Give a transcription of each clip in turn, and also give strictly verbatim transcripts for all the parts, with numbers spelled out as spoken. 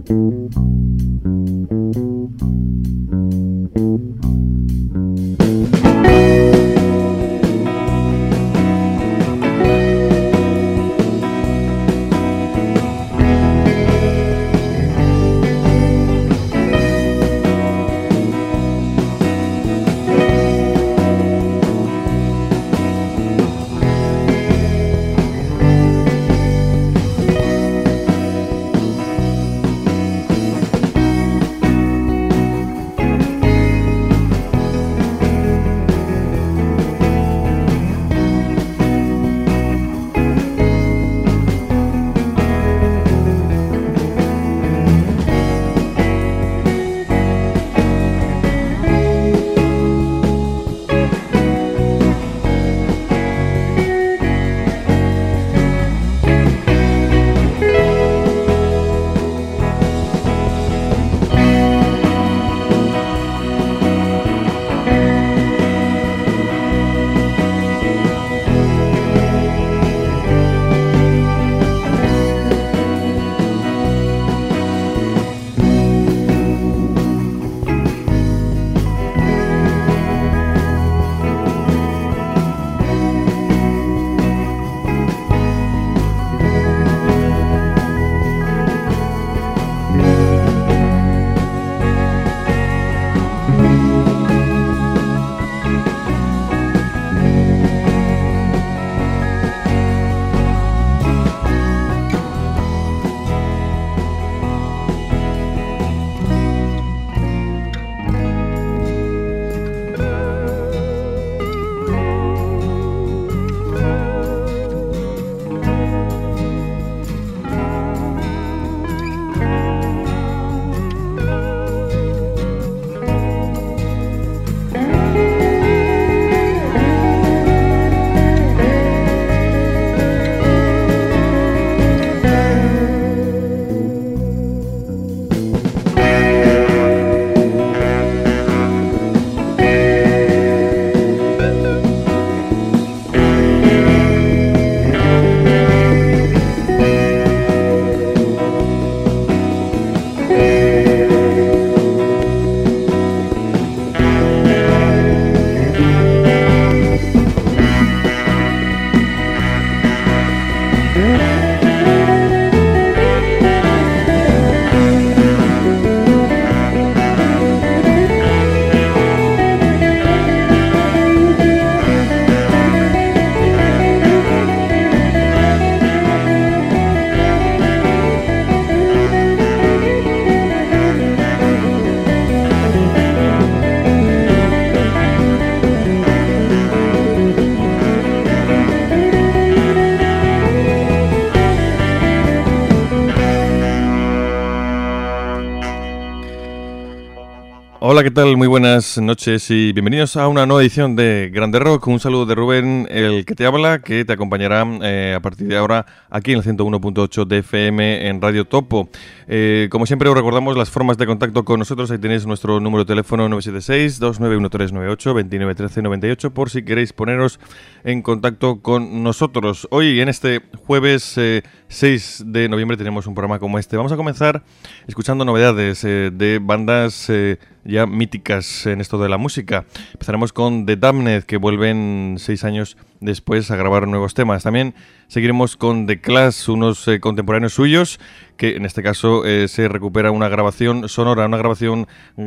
Hola, ¿qué tal? Muy buenas noches y bienvenidos a una nueva edición de Grande Rock. Un saludo de Rubén, el que te habla, que te acompañará eh, a partir de ahora aquí en el ciento uno punto ocho de F M en Radio Topo. Eh, como siempre os recordamos las formas de contacto con nosotros. Ahí tenéis nuestro número de teléfono nueve siete seis, dos nueve uno tres nueve ocho, dos nueve uno tres nueve ocho por si queréis poneros en contacto con nosotros. Hoy, en este jueves eh, seis de noviembre, tenemos un programa como este. Vamos a comenzar escuchando novedades eh, de bandas eh, ya míticas en esto de la música. Empezaremos con The Damned, que vuelven seis años después a grabar nuevos temas. También seguiremos con The Clash, unos eh, contemporáneos suyos, que en este caso eh, se recupera una grabación sonora, una grabación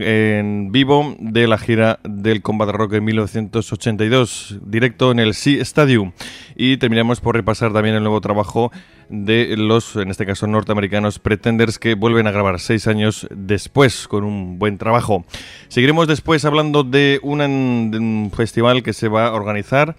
en vivo de la gira del Combat Rock en mil novecientos ochenta y dos, directo en el Sea Stadium. Y terminamos por repasar también el nuevo trabajo de los, en este caso norteamericanos, Pretenders, que vuelven a grabar seis años después con un buen trabajo. Seguiremos después hablando de, una, de un festival que se va a organizar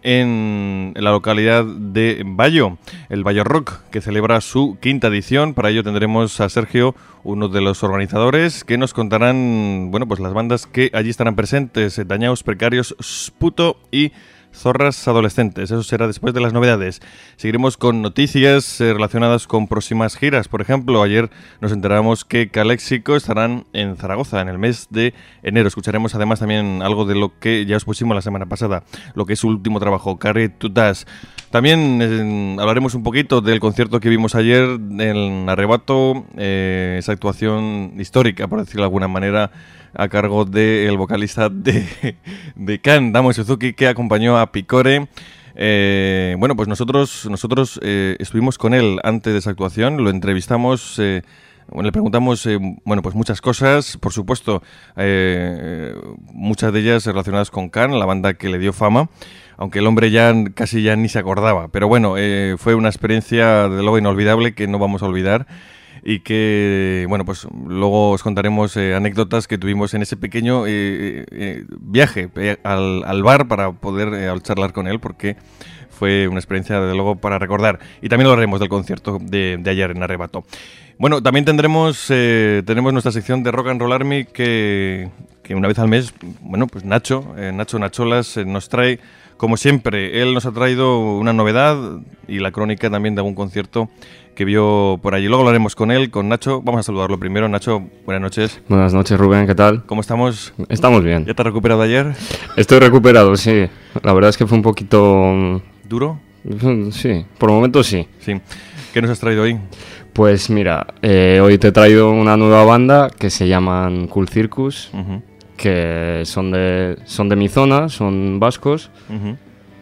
en la localidad de Bayo, el Bayo Rock, que celebra su quinta edición. Para ello tendremos a Sergio, uno de los organizadores, que nos contarán, bueno, pues las bandas que allí estarán presentes: Dañaos, Precarios, Sputo y Zorras Adolescentes. Eso será después de las novedades. Seguiremos con noticias eh, relacionadas con próximas giras. Por ejemplo, ayer nos enteramos que Calexico estarán en Zaragoza en el mes de enero. Escucharemos además también algo de lo que ya os pusimos la semana pasada, lo que es su último trabajo, Carry to Dash. También eh, hablaremos un poquito del concierto que vimos ayer en Arrebato, eh, esa actuación histórica, por decirlo de alguna manera, a cargo del vocalista de, de Can, Damo Suzuki, que acompañó a Picore. Eh, bueno, pues nosotros, nosotros eh, estuvimos con él antes de esa actuación, lo entrevistamos, eh, bueno, le preguntamos eh, bueno, pues muchas cosas, por supuesto, eh, muchas de ellas relacionadas con Can, la banda que le dio fama, aunque el hombre ya casi ya ni se acordaba. Pero bueno, eh, fue una experiencia de luego inolvidable que no vamos a olvidar. Y que, bueno, pues luego os contaremos eh, anécdotas que tuvimos en ese pequeño eh, eh, viaje eh, al, al bar para poder eh, charlar con él, porque fue una experiencia, desde luego, para recordar. Y también lo haremos del concierto de, de ayer en Arrebato. Bueno, también tendremos eh, tenemos nuestra sección de Rock and Roll Army, que, que una vez al mes, bueno, pues Nacho, eh, Nacho Nacholas, eh, nos trae, como siempre, él nos ha traído una novedad y la crónica también de algún concierto que vio por allí. Luego hablaremos con él, con Nacho. Vamos a saludarlo primero. Nacho, buenas noches. Buenas noches, Rubén, ¿qué tal? ¿Cómo estamos? Estamos bien. ¿Ya te has recuperado ayer? Estoy recuperado, sí. La verdad es que fue un poquito... ¿Duro? Sí, por momentos sí. Sí. ¿Qué nos has traído hoy? Pues mira, eh, hoy te he traído una nueva banda que se llaman Cool Circus, uh-huh. que son de, son de mi zona, son vascos. Uh-huh.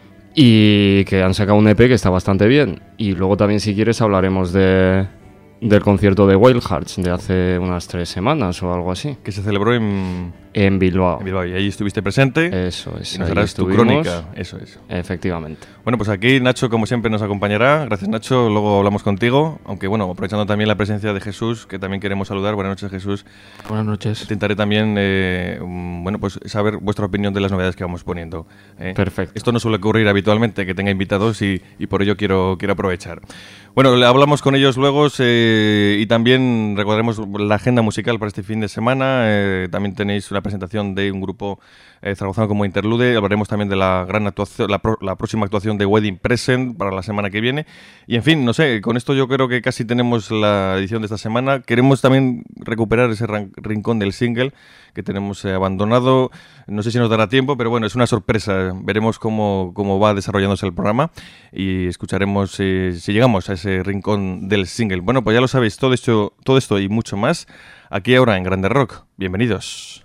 Y que han sacado un E P que está bastante bien. Y luego también, si quieres, hablaremos de del concierto de Wild Hearts de hace unas tres semanas o algo así. Que se celebró en... En Bilbao. En Bilbao. Y ahí estuviste presente. Eso es. Y nos harás tu crónica. Eso es. Efectivamente. Bueno, pues aquí Nacho, como siempre, nos acompañará. Gracias, Nacho. Luego hablamos contigo. Aunque, bueno, aprovechando también la presencia de Jesús, que también queremos saludar. Buenas noches, Jesús. Buenas noches. Intentaré también, eh, bueno, pues saber vuestra opinión de las novedades que vamos poniendo. ¿eh? Perfecto. Esto no suele ocurrir habitualmente, que tenga invitados, y, y por ello quiero, quiero aprovechar. Bueno, hablamos con ellos luego eh, y también recordaremos la agenda musical para este fin de semana. Eh, también tenéis una presentación de un grupo eh, zaragozano como Interlude. Hablaremos también de la gran actuación, la, pro, la próxima actuación de Wedding Present para la semana que viene. Y en fin, no sé, con esto yo creo que casi tenemos la edición de esta semana. Queremos también recuperar ese rincón del single que tenemos eh, abandonado. No sé si nos dará tiempo, pero bueno, es una sorpresa. Veremos cómo, cómo va desarrollándose el programa y escucharemos eh, si llegamos a ese rincón del single. Bueno, pues ya lo sabéis, todo esto, todo esto y mucho más aquí ahora en Grande Rock. Bienvenidos.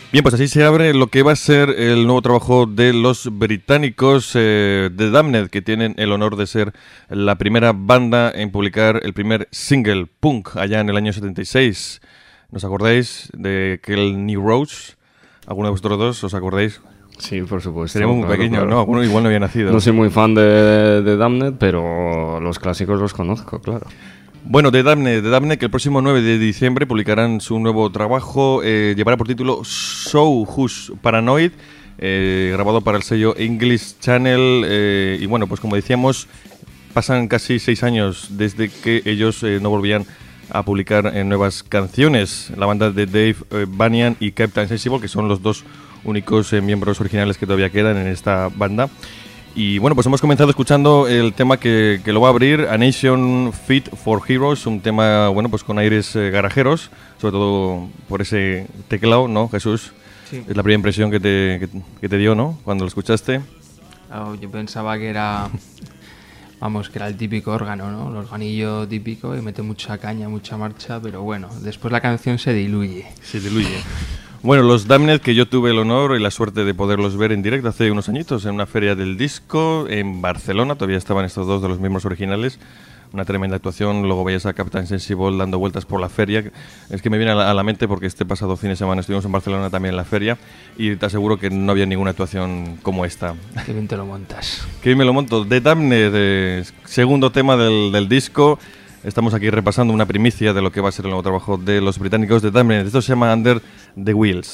Bien, pues así se abre lo que va a ser el nuevo trabajo de los británicos eh, The Damned, que tienen el honor de ser la primera banda en publicar el primer single punk allá en el año setenta y seis. ¿Nos acordáis de Kill New Roads? ¿Alguno de vosotros dos os acordáis? Sí, por supuesto. Seríamos muy claro, pequeños, claro. ¿no? Alguno igual no había nacido. No soy muy fan de, de Damned, pero los clásicos los conozco, claro. Bueno, The Damned, The Damned, que el próximo nueve de diciembre publicarán su nuevo trabajo, eh, llevará por título Show Who's Paranoid, eh, grabado para el sello English Channel, eh, y bueno, pues como decíamos, pasan casi seis años desde que ellos eh, no volvían a publicar eh, nuevas canciones. La banda de Dave eh, Banyan y Captain Sensible, que son los dos únicos eh, miembros originales que todavía quedan en esta banda. Y bueno, pues hemos comenzado escuchando el tema que, que lo va a abrir, A Nation Fit for Heroes, un tema, bueno, pues con aires eh, garajeros, sobre todo por ese teclado, ¿no, Jesús? Sí. Es la primera impresión que te, que, que te dio, ¿no?, cuando lo escuchaste. Oh, yo pensaba que era, vamos, que era el típico órgano, ¿no? El organillo típico y mete mucha caña, mucha marcha, pero bueno, después la canción se diluye. Se diluye. Bueno, los Damned, que yo tuve el honor y la suerte de poderlos ver en directo hace unos añitos en una feria del disco en Barcelona, todavía estaban estos dos de los miembros originales, una tremenda actuación. Luego veías a Captain Sensible dando vueltas por la feria. Es que me viene a la, a la mente porque este pasado fin de semana estuvimos en Barcelona también en la feria y te aseguro que no había ninguna actuación como esta. Qué bien te lo montas. Qué bien me lo monto. The Damned, eh, segundo tema del, del disco. Estamos aquí repasando una primicia de lo que va a ser el nuevo trabajo de los británicos de Damned. Esto se llama Under the Wheels.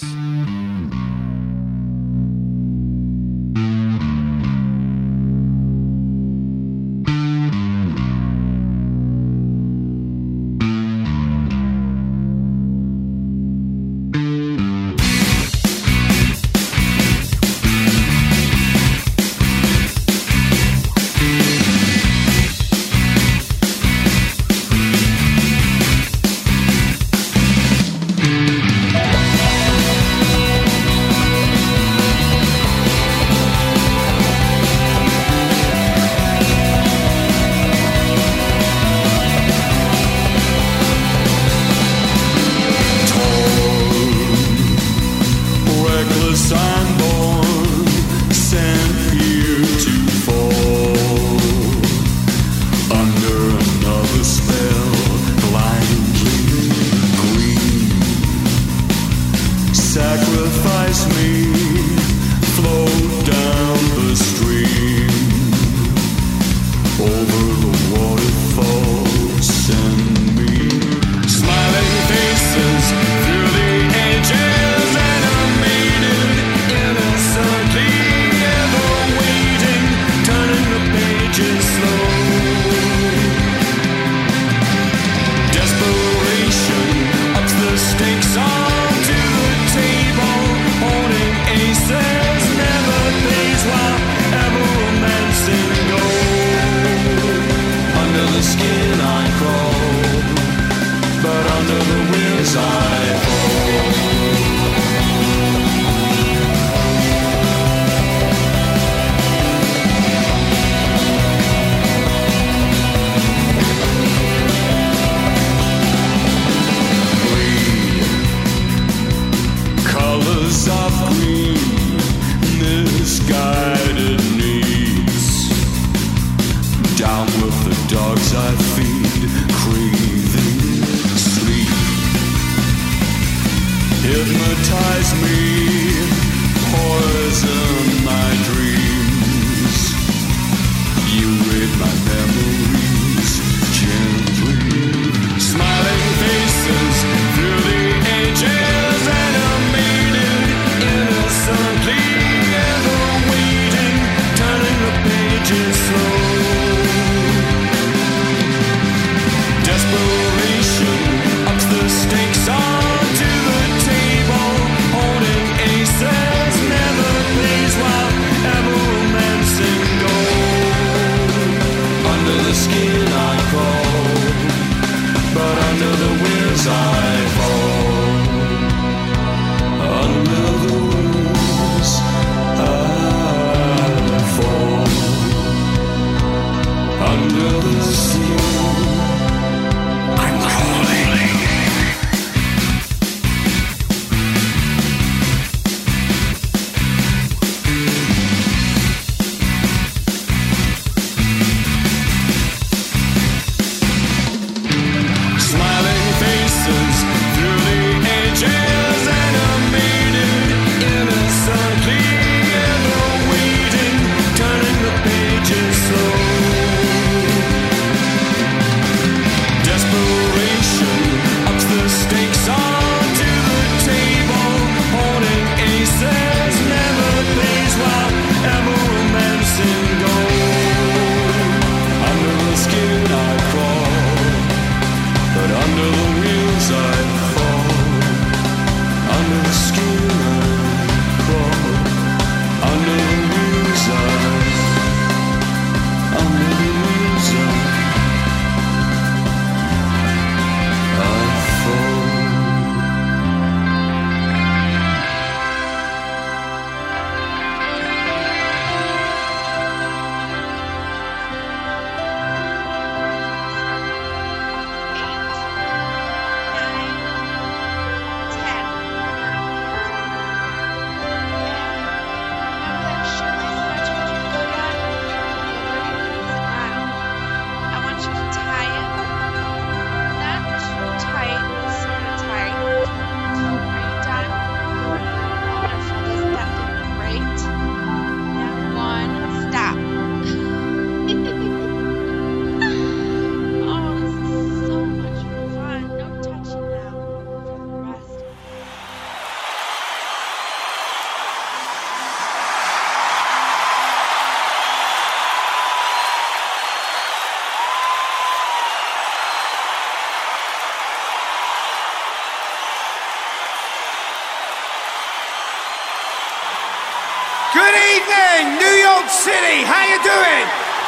York City, how you doing?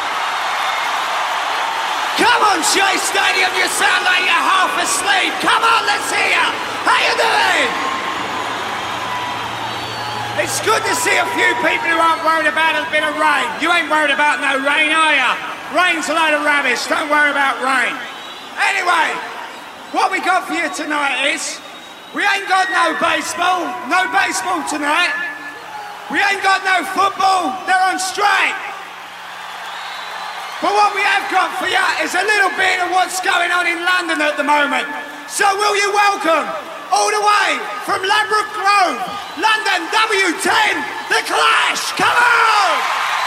Come on, Shea Stadium, you sound like you're half asleep. Come on, let's hear you. How you doing? It's good to see a few people who aren't worried about a bit of rain. You ain't worried about no rain, are you? Rain's a load of rubbish, don't worry about rain. Anyway, what we got for you tonight is, we ain't got no baseball, no baseball tonight. We ain't got no football, they're on strike. But what we have got for you is a little bit of what's going on in London at the moment. So will you welcome, all the way from Ladbroke Grove, London W ten, The Clash, come on!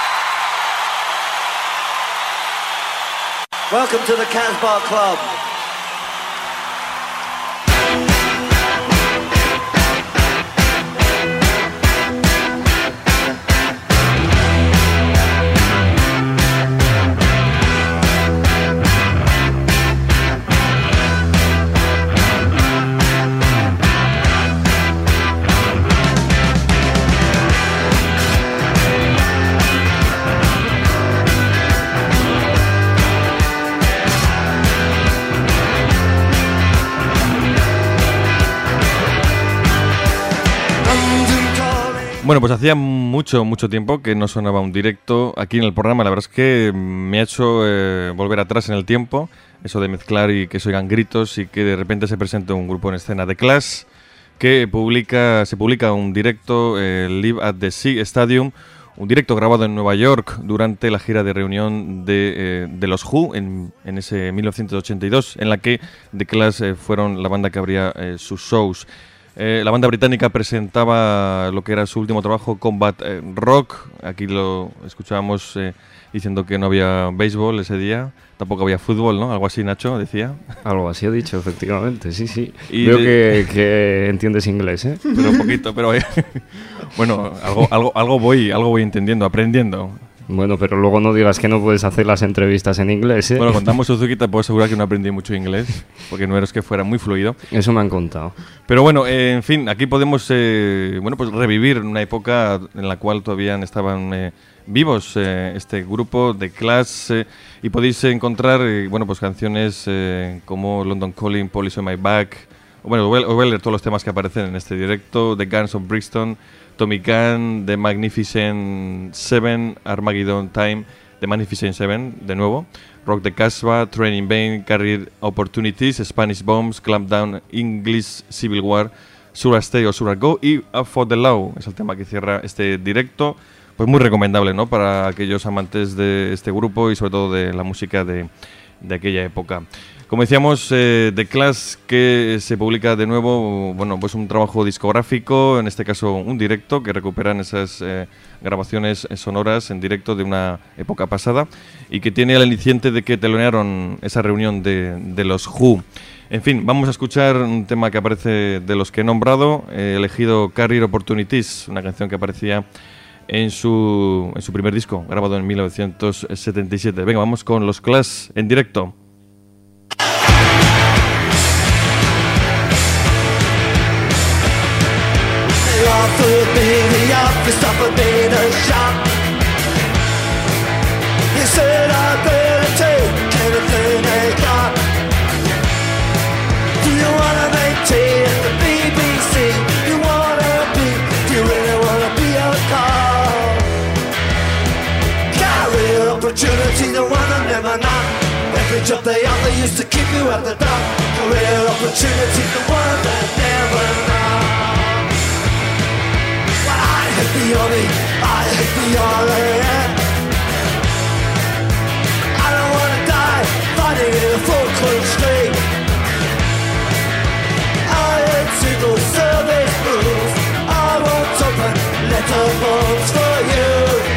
Welcome to the Casbah Club. Bueno, pues hacía mucho, mucho tiempo que no sonaba un directo aquí en el programa. La verdad es que me ha hecho eh, volver atrás en el tiempo. Eso de mezclar y que se oigan gritos y que de repente se presente un grupo en escena. The Clash, que publica, se publica un directo, eh, Live at the Sea Stadium, un directo grabado en Nueva York durante la gira de reunión de, eh, de los Who en, en ese mil novecientos ochenta y dos, en la que The Clash eh, fueron la banda que abría eh, sus shows. Eh, la banda británica presentaba lo que era su último trabajo, Combat eh, Rock. Aquí lo escuchábamos eh, diciendo que no había béisbol ese día, tampoco había fútbol, ¿no? Algo así, Nacho, decía. Algo así he dicho, efectivamente, sí, sí. Y Veo de... que, que entiendes inglés, ¿eh? Pero un poquito, pero eh, bueno, algo, algo, algo voy, algo voy entendiendo, aprendiendo. Bueno, pero luego no digas que no puedes hacer las entrevistas en inglés, ¿eh? Bueno, contamos Suzuki, te puedo asegurar que no aprendí mucho inglés, porque no eres que fuera muy fluido. Eso me han contado. Pero bueno, eh, en fin, aquí podemos eh, bueno, pues revivir una época en la cual todavía estaban eh, vivos eh, este grupo de Clash eh, y podéis encontrar eh, bueno, pues canciones eh, como London Calling, Police on My Back. Bueno, os voy a leer todos los temas que aparecen en este directo: The Guns of Brixton, Tommy Gunn, The Magnificent Seven, Armageddon Time, The Magnificent Seven, de nuevo, Rock the Casbah, Training Vain, Career Opportunities, Spanish Bombs, Clampdown, English Civil War, Sura Stay o Sura Go y Up for the Law. Es el tema que cierra este directo. Pues muy recomendable, ¿no?, para aquellos amantes de este grupo y sobre todo de la música de, de aquella época. Como decíamos, eh, The Clash, que se publica de nuevo, bueno, pues un trabajo discográfico, en este caso un directo, que recuperan esas eh, grabaciones sonoras en directo de una época pasada y que tiene el aliciente de que telonearon esa reunión de, de los Who. En fin, vamos a escuchar un tema que aparece de los que he nombrado, eh, elegido Career Opportunities, una canción que aparecía en su, en su primer disco, grabado en mil novecientos setenta y siete. Venga, vamos con los Clash en directo. Offered me the office of a beta shop. He said I better take anything they got. Do you wanna maintain the B B C? You wanna be, do you really wanna be a call? Career opportunity, the one that never not. Every job they offer used to keep you at the top. Career opportunity, the one that never not. I hate the army, I hate the R A F. I don't wanna die fighting in a Falkland Street. I hate single service rules. I won't open letterbox for you.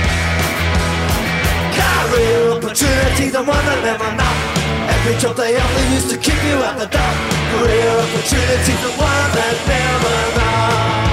Career opportunity, the one that never not. Every job they only used to keep you at the top. Career opportunity, the one that never not.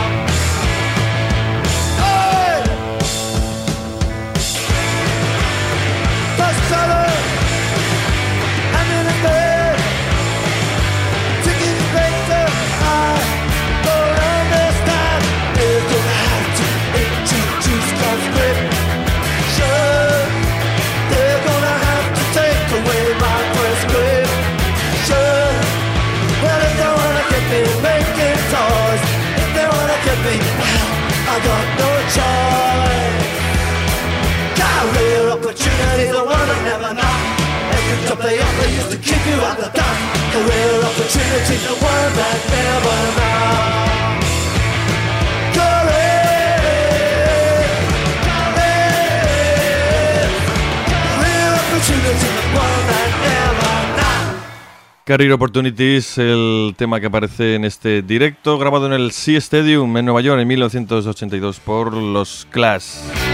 Career Opportunities, el tema que aparece en este directo, grabado en el Shea Stadium en Nueva York en mil novecientos ochenta y dos por los Clash.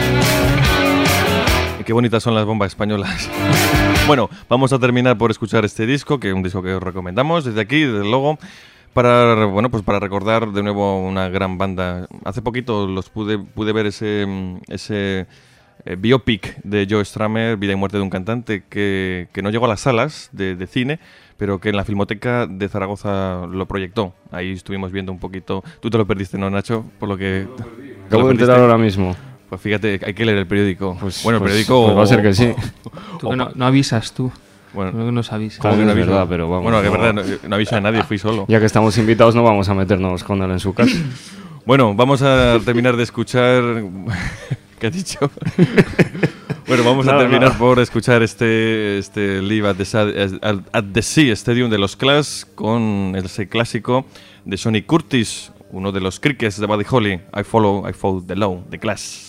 Y qué bonitas son las bombas españolas. Bueno, vamos a terminar por escuchar este disco, que es un disco que os recomendamos desde aquí, desde luego, para, bueno, pues para recordar de nuevo una gran banda. Hace poquito los pude, pude ver ese... ese Eh, biopic de Joe Strummer, Vida y muerte de un cantante, que, que no llegó a las salas de, de cine, pero que en la Filmoteca de Zaragoza lo proyectó. Ahí estuvimos viendo un poquito. Tú te lo perdiste, ¿no, Nacho? Por lo que... Acabo de enterar ahora mismo. Pues fíjate, hay que leer el periódico. Pues, bueno, el pues, periódico... Pues va a ser que sí. Tú que no, no avisas tú. Bueno, no nos avisas. Como que no avisa, verdad, pero vamos. Bueno, que es no, verdad, no, no avisa a nadie, fui solo. Ya que estamos invitados, no vamos a meternos con él en su casa. Bueno, vamos a terminar de escuchar... ¿Qué has dicho? Bueno, vamos no, a terminar no. por escuchar este, este Live at the, at the Shea Stadium de los Clash con ese clásico de Sonny Curtis, uno de los Crickets de Buddy Holly, I Follow, I Follow the Law, The Clash.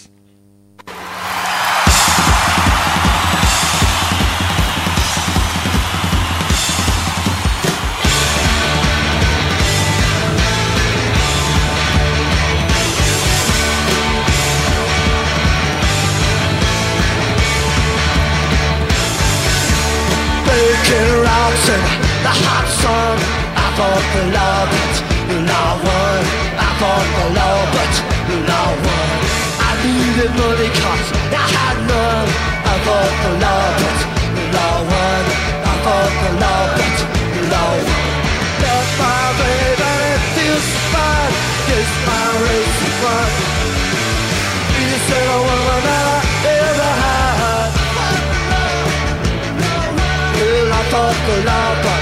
The hot sun, I fought the law, but the law won. I fought the law, but the law won. I needed money cause I had none. I fought the law, but the law won. I fought the law, but the law won. That's my baby and it feels so fine. It's my race to run. You said I woman that I ever had. Well, I fought the law, but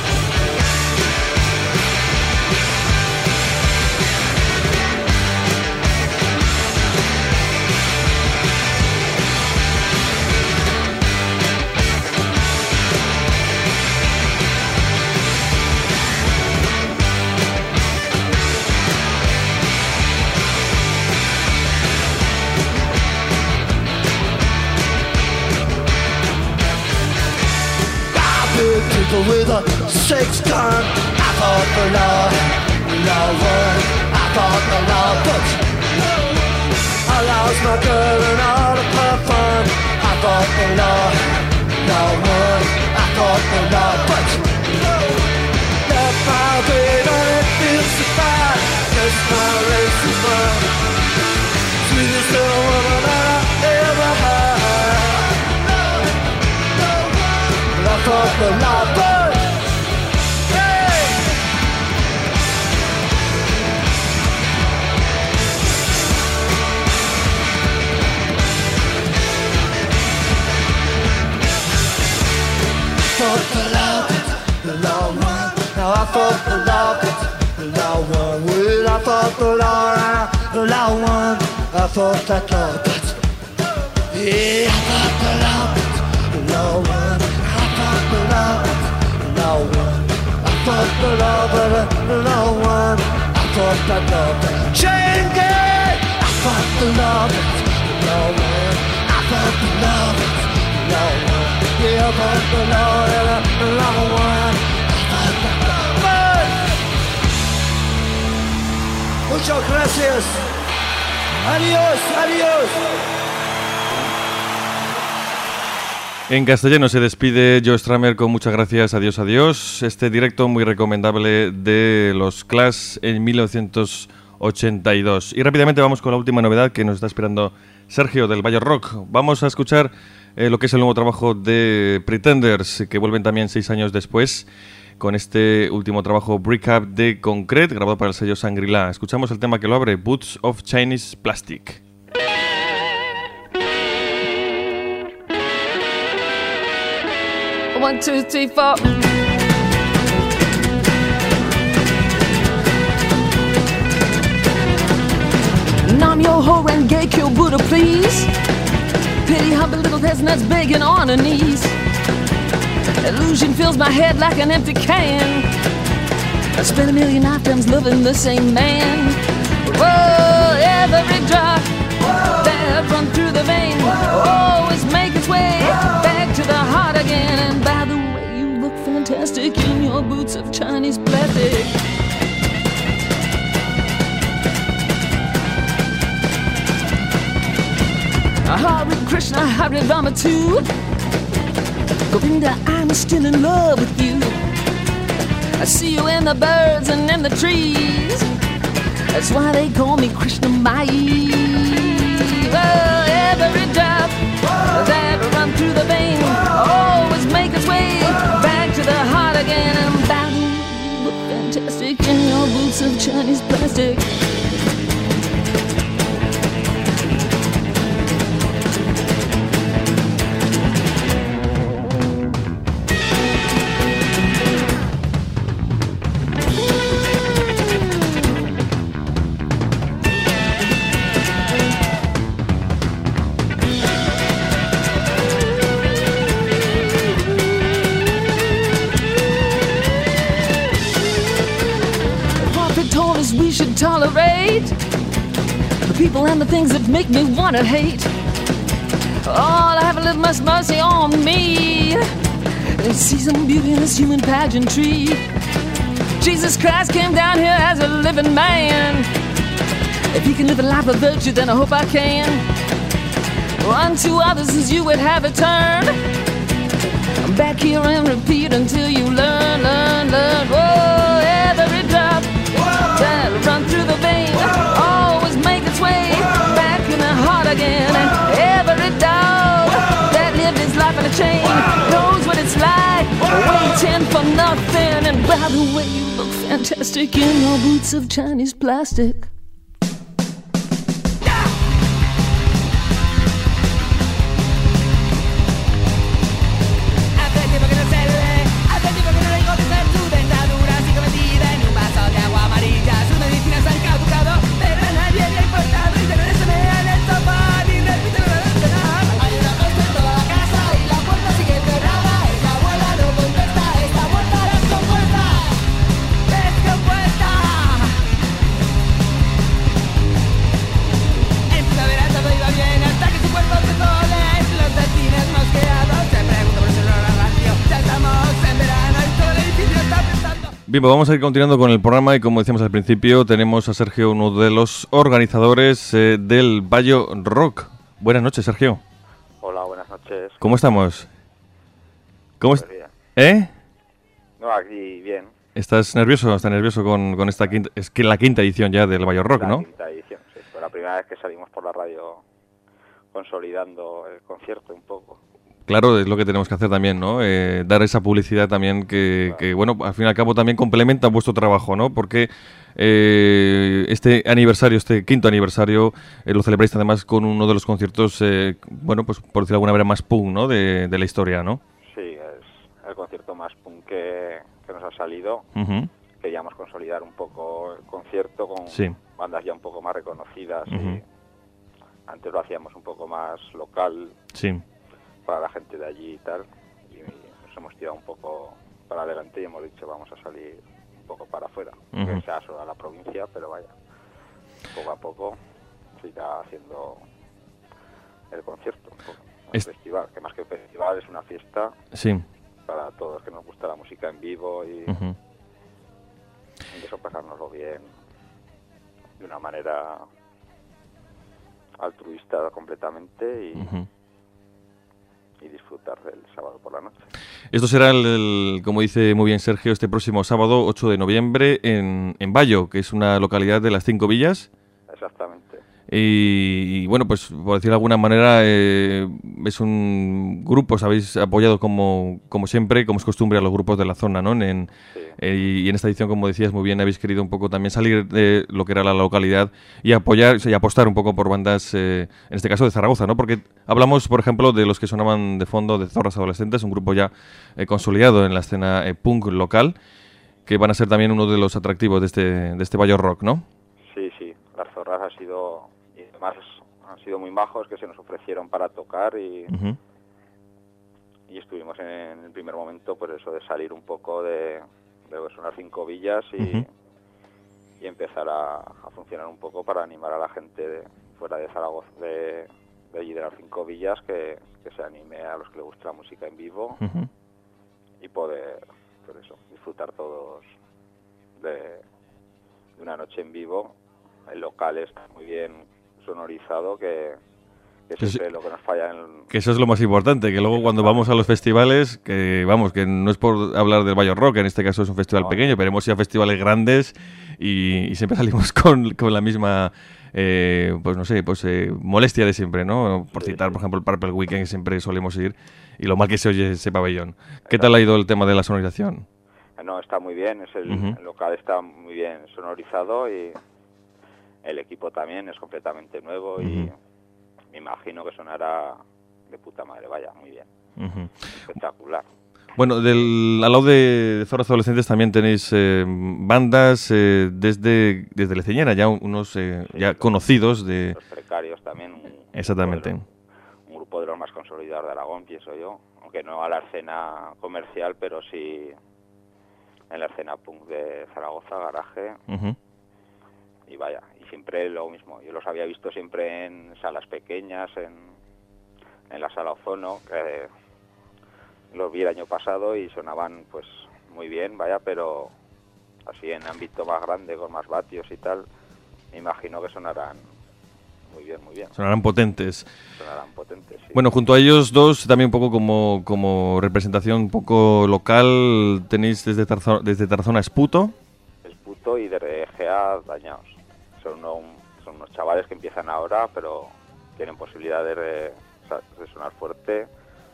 people with a six gun. I fought the law, the law won. I fought the law, but I lost my girl and all of her fun. I fought the law, law won. I fought the law, but left my baby and it feels so bad. Guess my race is run. Sweetest little woman that I ever had. I fought the law, but hey! Fought the law, but the law won. Now I fought the law, but the law won. Well, I fought the law, and the law won. I fought that law, but yeah, I fought the law, but the law won. The law, the law won. I fought the law, but the law won. I fought that law, but chain gang. I fought the law, but the law won. I fought the law, but the law won. Yeah, I fought the law, and the law won. I fought that law, but muchas gracias. Adiós, adiós. En castellano se despide Joe Strummer con muchas gracias, adiós, adiós. Este directo muy recomendable de los Clash en mil novecientos ochenta y dos. Y rápidamente vamos con la última novedad que nos está esperando Sergio del Valle Rock. Vamos a escuchar eh, lo que es el nuevo trabajo de Pretenders, que vuelven también seis años después con este último trabajo Break Up de Concrete, grabado para el sello Shangri-La. Escuchamos el tema que lo abre, Boots of Chinese Plastic. One, two, three, four. Nam yo ho and gay kill Buddha, please. Pity humble little peasant that's begging on her knees. Illusion fills my head like an empty can. I spent a million lifetimes loving the same man. Whoa, every drop that run through the vein always make its way back to the heart again. And by the way, you look fantastic in your Harry Rama too. Govinda, I'm still in love with you. I see you in the birds and in the trees. That's why they call me Krishna Mai. Well, every drop that run through the vein always make its way back to the heart again. And I'm bound to look fantastic in your boots of Chinese plastic. Tolerate the people and the things that make me wanna hate. Oh, have a little mercy on me and see some beauty in this human pageantry. Jesus Christ came down here as a living man. If he can live a life of virtue, then I hope I can. Unto others as you would have it turned. I'm back here and repeat until you learn, learn, learn. Whoa, every drop that'll run through the vein always make its way back in the heart again. And every dog that lived his life in a chain knows what it's like waiting for nothing. And by the way, you look fantastic in your boots of Chinese plastic. Bien, pues vamos a ir continuando con el programa y como decíamos al principio, tenemos a Sergio, uno de los organizadores eh, del Bayo Rock. Buenas noches, Sergio. Hola, buenas noches. ¿Cómo estamos? ¿Cómo pues est- bien. ¿Eh? No, aquí bien. ¿Estás nervioso? ¿Estás nervioso con, con esta quinta, es que la quinta edición ya del Bayo Rock, la ¿no? quinta edición, sí. Fue la primera vez que salimos por la radio consolidando el concierto un poco. Claro, es lo que tenemos que hacer también, ¿no? Eh, dar esa publicidad también que, Claro. que, bueno, al fin y al cabo también complementa vuestro trabajo, ¿no? Porque eh, este aniversario, este quinto aniversario, eh, lo celebráis además con uno de los conciertos, eh, bueno, pues por decirlo de alguna manera, más punk, ¿no? De, de la historia, ¿no? Sí, es el concierto más punk que, que nos ha salido. Ujú. Queríamos consolidar un poco el concierto con Sí. bandas ya un poco más reconocidas. Ujú. Y antes lo hacíamos un poco más local Sí. para la gente de allí y tal. Y nos hemos tirado un poco para adelante y hemos dicho vamos a salir un poco para afuera. Ujú. Que sea solo a la provincia, pero vaya, poco a poco se irá haciendo el concierto, un poco, el Es- festival, que más que un festival es una fiesta Sí. para todos los que nos gusta la música en vivo y, Ujú. y eso pasárnoslo bien de una manera altruista completamente y, Ujú. y disfrutar del sábado por la noche. Esto será, el, el- como dice muy bien Sergio, este próximo sábado, ocho de noviembre, en, en Bayo, que es una localidad de las Cinco Villas. Exactamente. Y, y, bueno, pues por decirlo de alguna manera, eh, es un grupo, os habéis apoyado como, como siempre, como es costumbre a los grupos de la zona, ¿no? En, Sí. eh, y en esta edición, como decías muy bien, habéis querido un poco también salir de lo que era la localidad y apoyar y apostar un poco por bandas, eh, en este caso de Zaragoza, ¿no? Porque hablamos, por ejemplo, de los que sonaban de fondo de Zorras Adolescentes, un grupo ya eh, consolidado en la escena eh, punk local, que van a ser también uno de los atractivos de este, de este Bayo Rock, ¿no? Sí, sí, las Zorras ha sido, y además han sido muy majos que se nos ofrecieron para tocar y, Ujú. y estuvimos en el primer momento por eso de salir un poco de, de sonar Cinco Villas y, Ujú. y empezar a, a funcionar un poco para animar a la gente de, fuera de Zaragoza, de, de allí de las Cinco Villas, que, que se anime a los que les gusta la música en vivo Ujú. y poder, por eso, disfrutar todos de, de una noche en vivo. El local está muy bien sonorizado, que que siempre es lo que nos falla en... Que eso es lo más importante, que luego cuando vamos a los festivales, que vamos, que no es por hablar del Bayo Rock, en este caso es un festival no, pequeño, pero hemos ido a festivales grandes y, y siempre salimos con, con la misma, eh, pues no sé, pues eh, molestia de siempre, ¿no? Por sí, citar, sí. por ejemplo, el Purple Weekend, que siempre solemos ir, y lo mal que se oye ese pabellón. ¿Qué tal ha ido el tema de la sonorización? No, está muy bien, es el, uh-huh. el local está muy bien sonorizado y el equipo también es completamente nuevo uh-huh. y me imagino que sonará de puta madre, vaya, muy bien. Uh-huh. Espectacular. Bueno, del, al lado de Zorras Adolescentes también tenéis eh, bandas eh, desde, desde Leceñera, ya unos eh, sí, ya los, conocidos de... Los Precarios también. Un, Exactamente. Un, un grupo de los más consolidados de Aragón, pienso yo, aunque no a la escena comercial, pero sí en la escena punk de Zaragoza, Garaje. Uh-huh. Y vaya, y siempre lo mismo. Yo los había visto siempre en salas pequeñas, en, en la sala Ozono, que los vi el año pasado y sonaban pues muy bien, vaya, pero así en ámbito más grande, con más vatios y tal, me imagino que sonarán muy bien, muy bien. Sonarán potentes. Sonarán potentes, sí. Bueno, junto a ellos dos, también un poco como, como representación un poco local, tenéis desde Tarzona, desde Tarazona Esputo. Esputo y de G A Dañaos. Son, uno, son unos chavales que empiezan ahora, pero tienen posibilidad de, de sonar fuerte,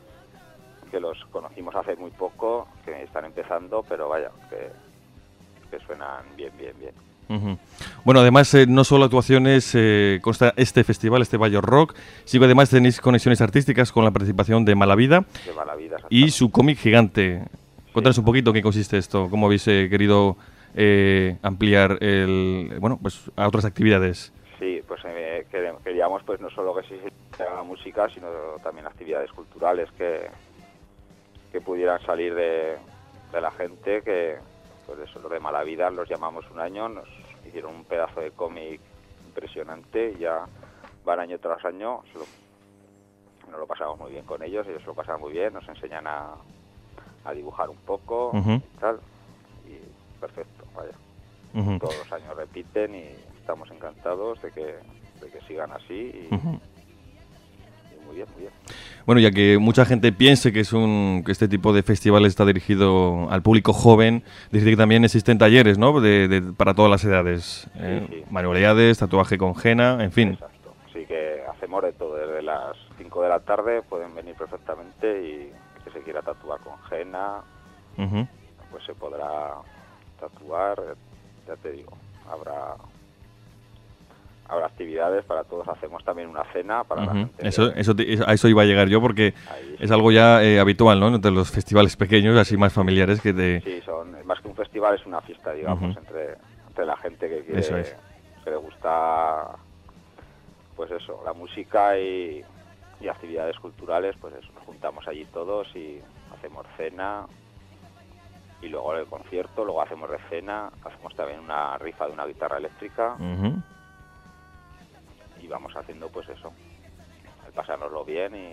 que los conocimos hace muy poco, que están empezando, pero vaya, que, que suenan bien, bien, bien. Uh-huh. Bueno, además, eh, no solo actuaciones eh, consta este festival, este Bayo Rock, sino además tenéis conexiones artísticas con la participación de Malavida, de Malavida y su cómic gigante. Cuéntanos sí. un poquito qué consiste esto, cómo habéis eh, querido eh, ampliar el, bueno, pues a otras actividades. Sí, pues eh, queríamos pues no solo que se hiciera la música, sino también actividades culturales que, que pudieran salir de, de la gente, que pues eso, los de Malavida los llamamos un año, nos hicieron un pedazo de cómic impresionante y ya van año tras año, lo, nos lo pasamos muy bien con ellos, ellos lo pasan muy bien, nos enseñan a, a dibujar un poco uh-huh. y tal, y perfecto, vaya. Uh-huh. Todos los años repiten y estamos encantados de que, de que sigan así y, uh-huh. y muy bien, muy bien. Bueno, ya que mucha gente piense que es un que este tipo de festivales está dirigido al público joven, decir que también existen talleres, ¿no? De, de, para todas las edades. Sí, eh, sí. Manualidades, tatuaje con henna, en fin. Exacto. Sí que hacemos de todo. Desde las cinco de la tarde pueden venir perfectamente y que se quiera tatuar con henna, uh-huh. pues se podrá tatuar. Ya te digo, habrá... Habrá actividades para todos, hacemos también una cena para uh-huh. la gente. Eso, eso, a eso iba a llegar yo porque ahí, es sí. algo ya eh, habitual, ¿no? Entre los festivales pequeños, así más familiares que te... Sí, son más que un festival, es una fiesta, digamos, uh-huh. entre, entre la gente que quiere, eso es. que le gusta, pues eso, la música y, y actividades culturales, pues eso, nos juntamos allí todos y hacemos cena y luego el concierto, luego hacemos recena, hacemos también una rifa de una guitarra eléctrica. Uh-huh. Y vamos haciendo pues eso, el pasárnoslo bien y,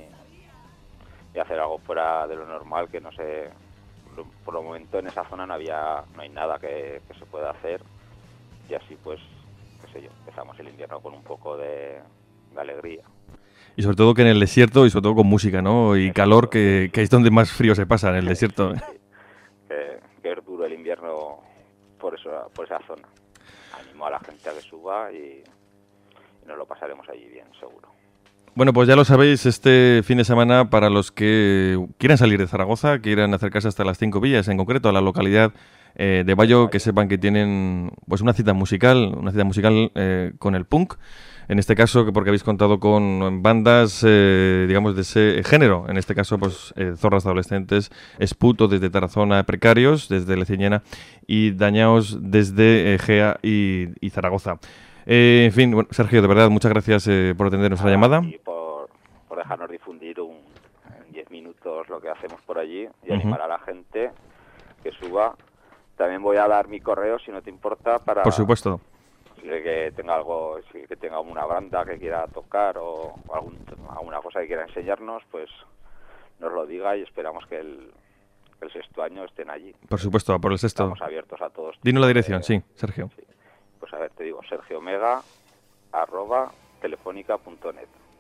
y hacer algo fuera de lo normal, que no sé, por el momento en esa zona no había, no hay nada que, que se pueda hacer y así pues, qué sé yo, empezamos el invierno con un poco de, de alegría. Y sobre todo que en el desierto y sobre todo con música, ¿no? Y calor, que, que es donde más frío se pasa, en el desierto. Sí, sí. Que, que es duro el invierno por eso, por esa zona. Animo a la gente a que suba y nos lo pasaremos allí bien, seguro. Bueno, pues ya lo sabéis, este fin de semana, para los que quieran salir de Zaragoza, quieran acercarse hasta las Cinco Villas, en concreto a la localidad eh, de Bayo, que sepan que tienen pues una cita musical, una cita musical eh, con el punk. En este caso, porque habéis contado con bandas, eh, digamos, de ese género. En este caso, pues eh, Zorras Adolescentes, Esputo desde Tarazona, Precarios desde Leceñena y Dañaos desde eh, Gea y, y Zaragoza. Eh, en fin, bueno, Sergio, de verdad, muchas gracias eh, por atender nuestra ah, llamada. Y por, por dejarnos difundir un, en diez minutos lo que hacemos por allí y uh-huh. animar a la gente que suba. También voy a dar mi correo, si no te importa, para... Por supuesto. Que tenga algo, que tenga una banda que quiera tocar o algún, alguna cosa que quiera enseñarnos, pues nos lo diga y esperamos que el, el sexto año estén allí. Por supuesto, por el sexto. Estamos abiertos a todos. Dinos la dirección, eh, sí, Sergio. Sí. Pues a ver, te digo, Sergio Mega, arroba, telefónica punto net.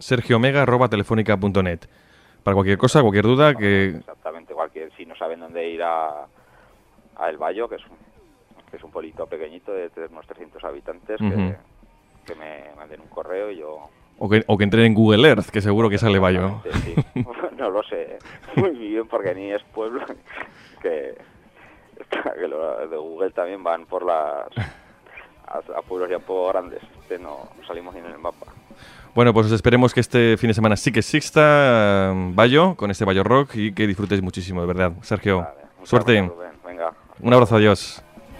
sergiomega arroba telefónica punto net. Para cualquier cosa, cualquier duda que... Exactamente, cualquier, si no saben dónde ir a, a El Bayo, que es un, que es un pueblito pequeñito de unos trescientos habitantes, uh-huh. que, que me manden un correo y yo... O que, o que entren en Google Earth, que seguro que sale Bayo. Sí. No lo sé muy bien porque ni es pueblo, que, que los de Google también van por las a, a pueblos ya un poco grandes. Este no, no salimos ni en el mapa. Bueno, pues esperemos que este fin de semana sí que exista um, Bayo, con este Bayo Rock, y que disfrutéis muchísimo, de verdad. Sergio, vale, suerte. Gracias, Rubén. Venga. Un abrazo, adiós.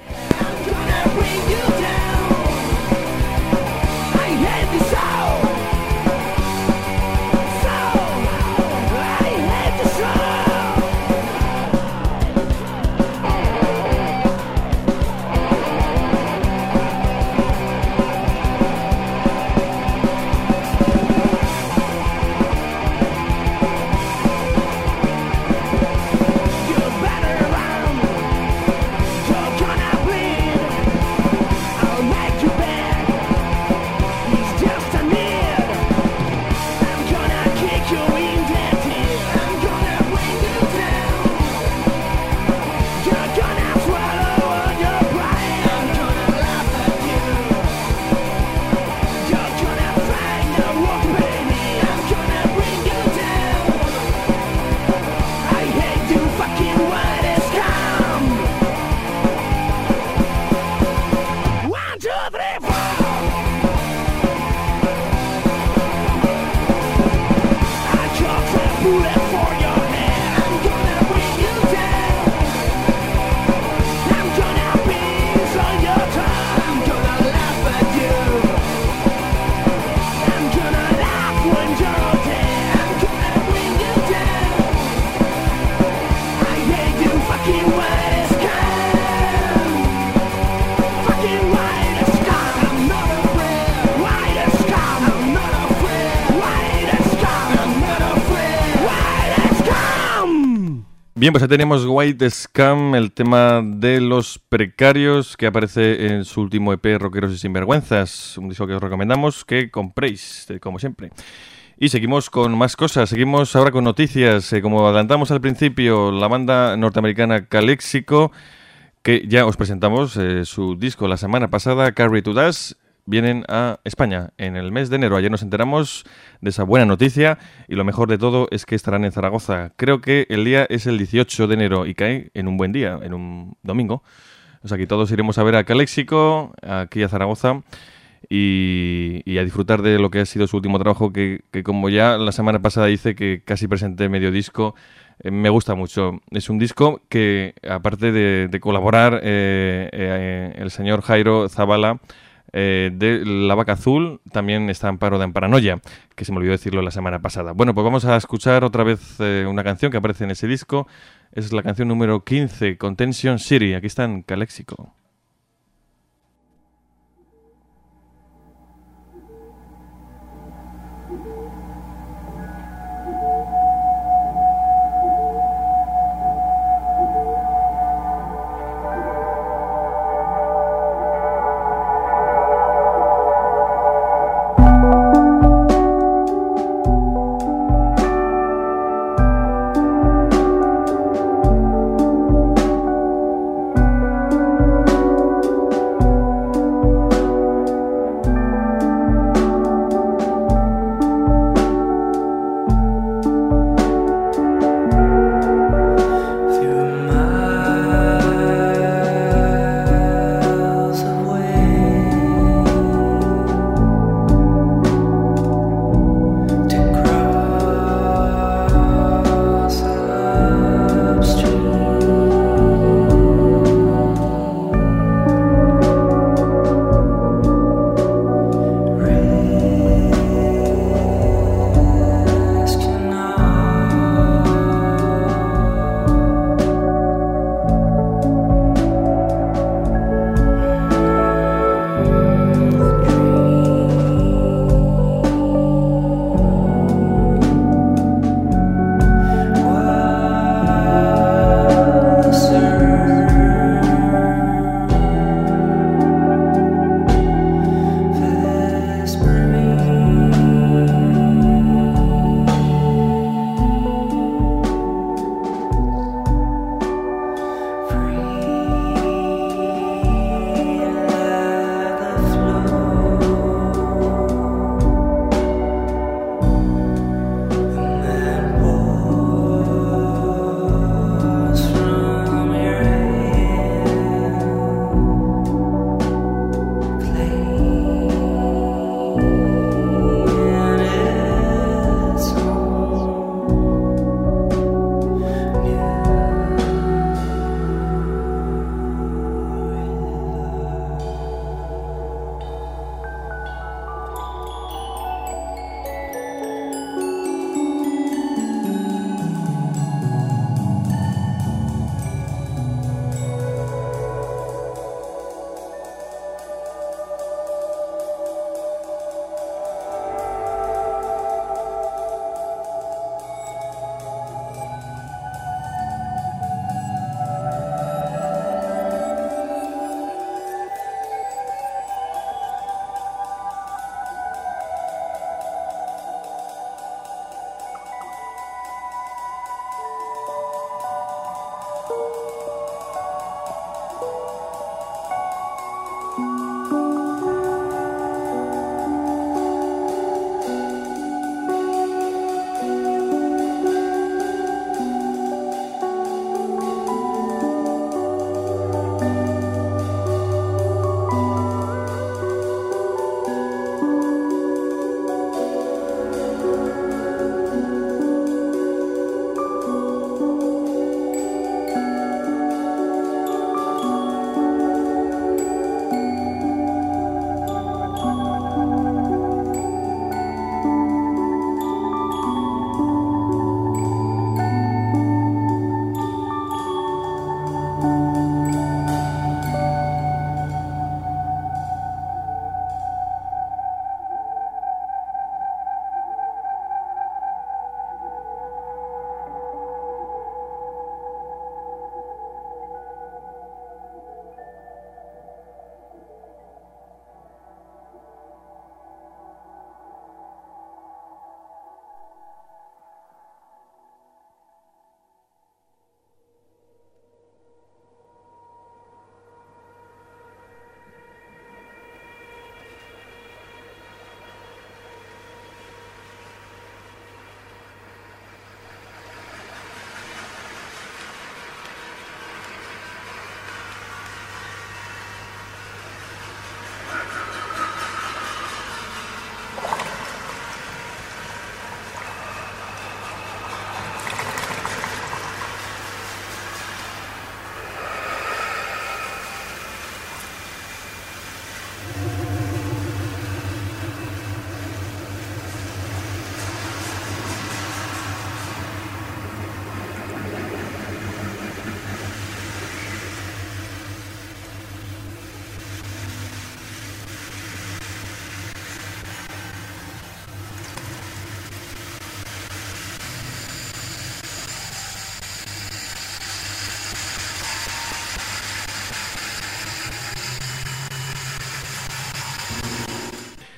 Bien, pues ahí tenemos White Scam, el tema de los precarios, que aparece en su último E P, Rockeros y Sinvergüenzas, un disco que os recomendamos que compréis, como siempre. Y seguimos con más cosas, seguimos ahora con noticias. Eh, como adelantamos al principio, la banda norteamericana Calexico, que ya os presentamos eh, su disco la semana pasada, Carry to Dust, vienen a España en el mes de enero. Ayer nos enteramos de esa buena noticia y lo mejor de todo es que estarán en Zaragoza. Creo que el día es el dieciocho de enero y cae en un buen día, en un domingo. O sea que todos iremos a ver a Calexico, aquí a Zaragoza, y, y a disfrutar de lo que ha sido su último trabajo, que, que como ya la semana pasada hice, que casi presenté medio disco, eh, me gusta mucho. Es un disco que, aparte de, de colaborar eh, eh, el señor Jairo Zabala, Eh, de La Vaca Azul, también está Amparo de Amparanoia, que se me olvidó decirlo la semana pasada. Bueno, pues vamos a escuchar otra vez eh, una canción que aparece en ese disco. Es la canción número quince, Contention City. Aquí está en Calexico. Thank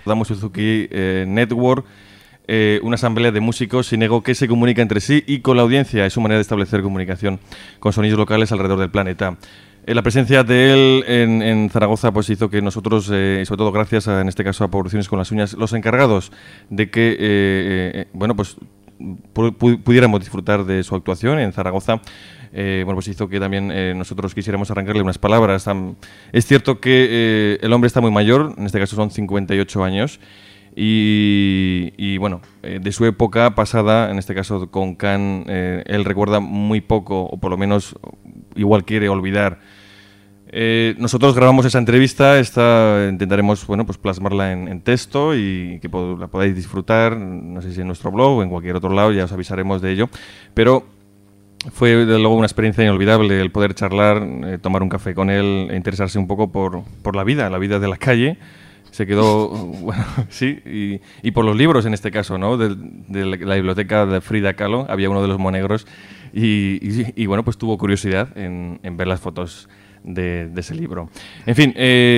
Damo Suzuki eh, Network, eh, una asamblea de músicos sin ego que se comunica entre sí y con la audiencia. Es su manera de establecer comunicación con sonidos locales alrededor del planeta. Eh, la presencia de él en, en Zaragoza pues hizo que nosotros, eh, sobre todo gracias a, en este caso a Producciones con las Uñas, los encargados de que, eh, eh, bueno, pues pu- pudiéramos disfrutar de su actuación en Zaragoza, eh, bueno, pues hizo que también eh, nosotros quisiéramos arrancarle unas palabras. Um, es cierto que eh, el hombre está muy mayor, en este caso son cincuenta y ocho años, y, y bueno, eh, de su época pasada, en este caso con Can, eh, él recuerda muy poco, o por lo menos igual quiere olvidar. Eh, nosotros grabamos esa entrevista, esta intentaremos, bueno, pues plasmarla en, en texto y que pod- la podáis disfrutar, no sé si en nuestro blog o en cualquier otro lado, ya os avisaremos de ello, pero fue de luego una experiencia inolvidable el poder charlar, eh, tomar un café con él e interesarse un poco por, por la vida, la vida de la calle. Se quedó, bueno, sí, y, y por los libros en este caso, ¿no? De, de la biblioteca de Frida Kahlo, había uno de los monegros y, y, y bueno, pues tuvo curiosidad en, en ver las fotos de, de ese libro. En fin,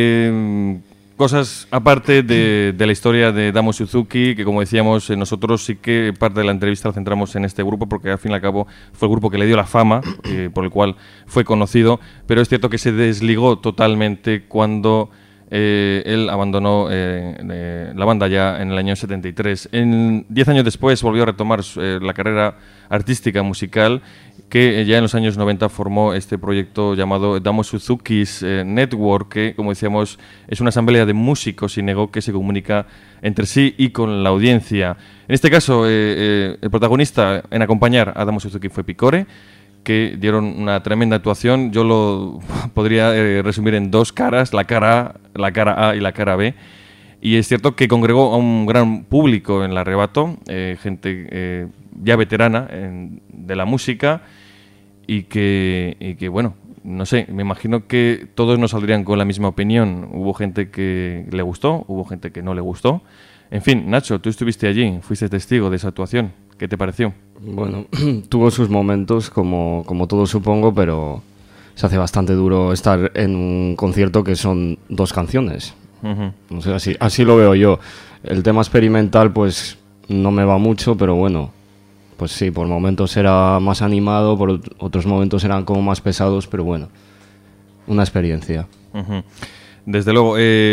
eh, cosas aparte de, de la historia de Damo Suzuki, que como decíamos, eh, nosotros sí que parte de la entrevista la centramos en este grupo, porque al fin y al cabo fue el grupo que le dio la fama, eh, por el cual fue conocido, pero es cierto que se desligó totalmente cuando eh, él abandonó eh, eh, la banda ya en el año setenta y tres. En, diez años después volvió a retomar eh, la carrera artística musical, que ya en los años noventa formó este proyecto llamado Damo Suzuki's eh, Network, que, como decíamos, es una asamblea de músicos sin ego que se comunica entre sí y con la audiencia. En este caso, eh, eh, el protagonista en acompañar a Damo Suzuki fue Picore, que dieron una tremenda actuación. Yo lo podría eh, resumir en dos caras, la cara A, la cara A y la cara B. Y es cierto que congregó a un gran público en el arrebato, eh, gente eh, ya veterana en, de la música, y que, y que, bueno, no sé, me imagino que todos no saldrían con la misma opinión. Hubo gente que le gustó, hubo gente que no le gustó. En fin, Nacho, tú estuviste allí, fuiste testigo de esa actuación. ¿Qué te pareció? Bueno, tuvo sus momentos, como, como todo supongo, pero se hace bastante duro estar en un concierto que son dos canciones. Uh-huh. No sé, así, así lo veo yo. El tema experimental, pues, no me va mucho, pero bueno, pues sí, por momentos era más animado, por otros momentos eran como más pesados, pero bueno, una experiencia. Uh-huh. Desde luego.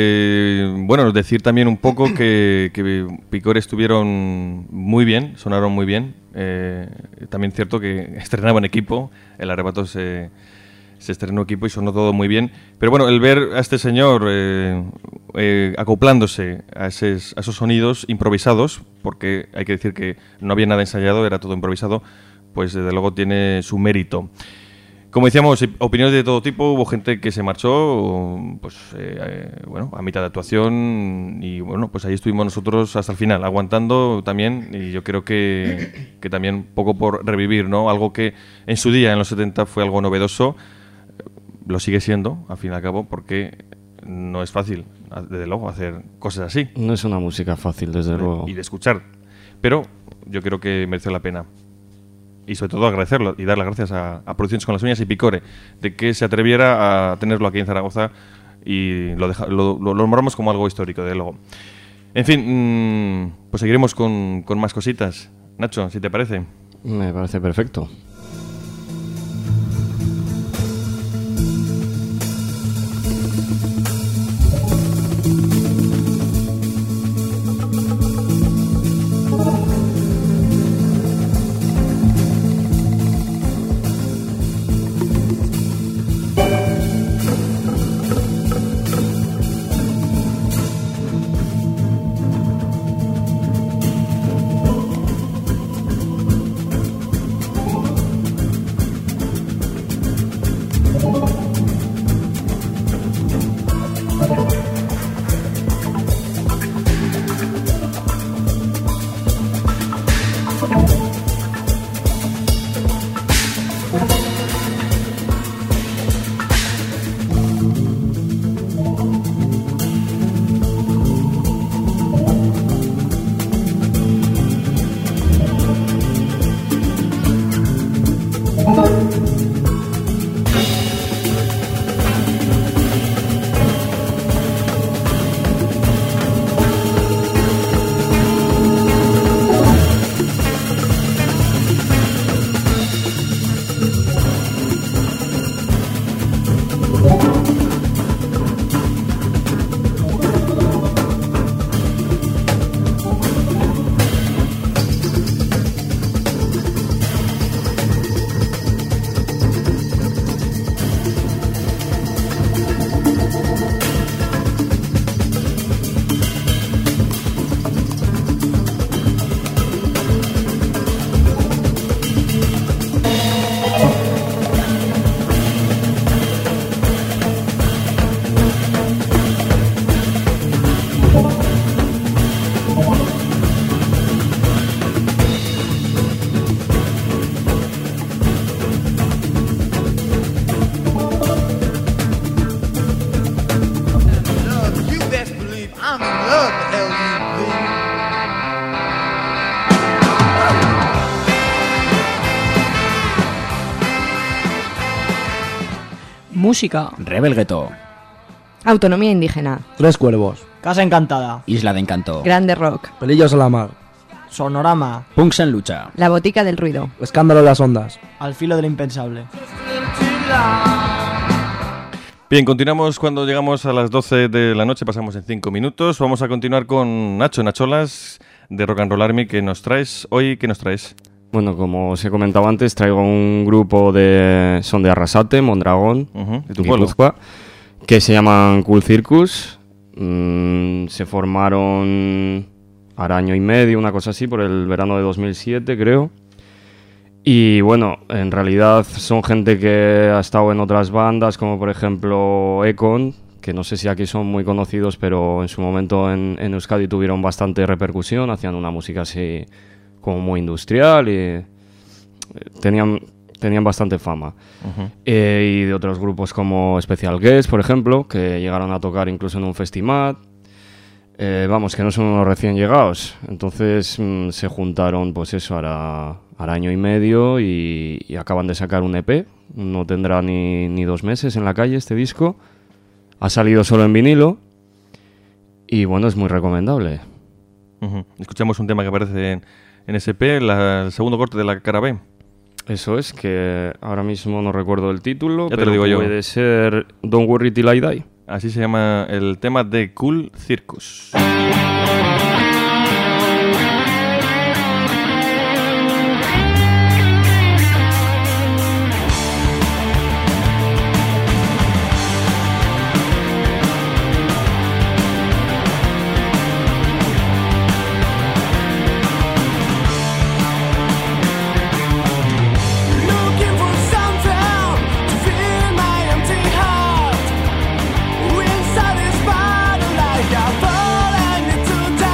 Eh, bueno, decir también un poco que, que Picore estuvieron muy bien, sonaron muy bien. Eh, también es cierto que estrenaban equipo, el arrebato se, se estrenó equipo y sonó todo muy bien. Pero bueno, el ver a este señor eh, eh, acoplándose a, esos, a esos sonidos improvisados, porque hay que decir que no había nada ensayado, era todo improvisado, pues desde luego tiene su mérito. Como decíamos, opiniones de todo tipo. Hubo gente que se marchó, pues eh, bueno, a mitad de actuación, y bueno, pues ahí estuvimos nosotros hasta el final, aguantando también, y yo creo que, que también poco por revivir, ¿no? Algo que en su día, en los setenta, fue algo novedoso, lo sigue siendo, al fin y al cabo, porque no es fácil, desde luego, hacer cosas así. No es una música fácil, desde luego. Y de escuchar, pero yo creo que mereció la pena. Y sobre todo agradecerlo y dar las gracias a, a Producciones con las Uñas y Picore de que se atreviera a tenerlo aquí en Zaragoza, y lo, deja, lo, lo, lo nombramos como algo histórico, de luego. En fin, mmm, pues seguiremos con, con más cositas. Nacho, si te parece. Me parece perfecto. Música. Rebel Ghetto. Autonomía indígena. Tres Cuervos. Casa Encantada. Isla de Encanto. Grande Rock. Pelillos a la mar. Sonorama. Punks en lucha. La Botica del Ruido. Escándalo de las ondas. Al filo del impensable. Bien, continuamos cuando llegamos a las doce de la noche, pasamos en cinco minutos. Vamos a continuar con Nacho Nacholas de Rock and Roll Army. ¿Qué nos traes hoy? ¿Qué nos traes? Bueno, como os he comentado antes, traigo un grupo de... son de Arrasate, Mondragón, uh-huh, de tu Guipúzcoa, que se llaman Cool Circus. Mm, se formaron ahora año y medio, una cosa así, por el verano de dos mil siete, creo. Y bueno, en realidad son gente que ha estado en otras bandas, como por ejemplo Econ, que no sé si aquí son muy conocidos, pero en su momento en, en Euskadi tuvieron bastante repercusión, hacían una música así como muy industrial y eh, tenían, tenían bastante fama. Uh-huh. Eh, y de otros grupos como Special Guest, por ejemplo, que llegaron a tocar incluso en un festival. Eh, vamos, que no son unos recién llegados. Entonces mmm, se juntaron, pues eso, ahora... al año y medio y, y acaban de sacar un E P. No tendrá ni, ni dos meses en la calle este disco. Ha salido solo en vinilo y bueno, es muy recomendable. Uh-huh. Escuchamos un tema que aparece en, en ese E P, la, el segundo corte de la cara B. Eso es, que ahora mismo no recuerdo el título, ya pero te lo digo puede yo. ser Don't Worry Till I Die. Así se llama el tema de Cool Circus. Inside this bottle, like I fall and it's too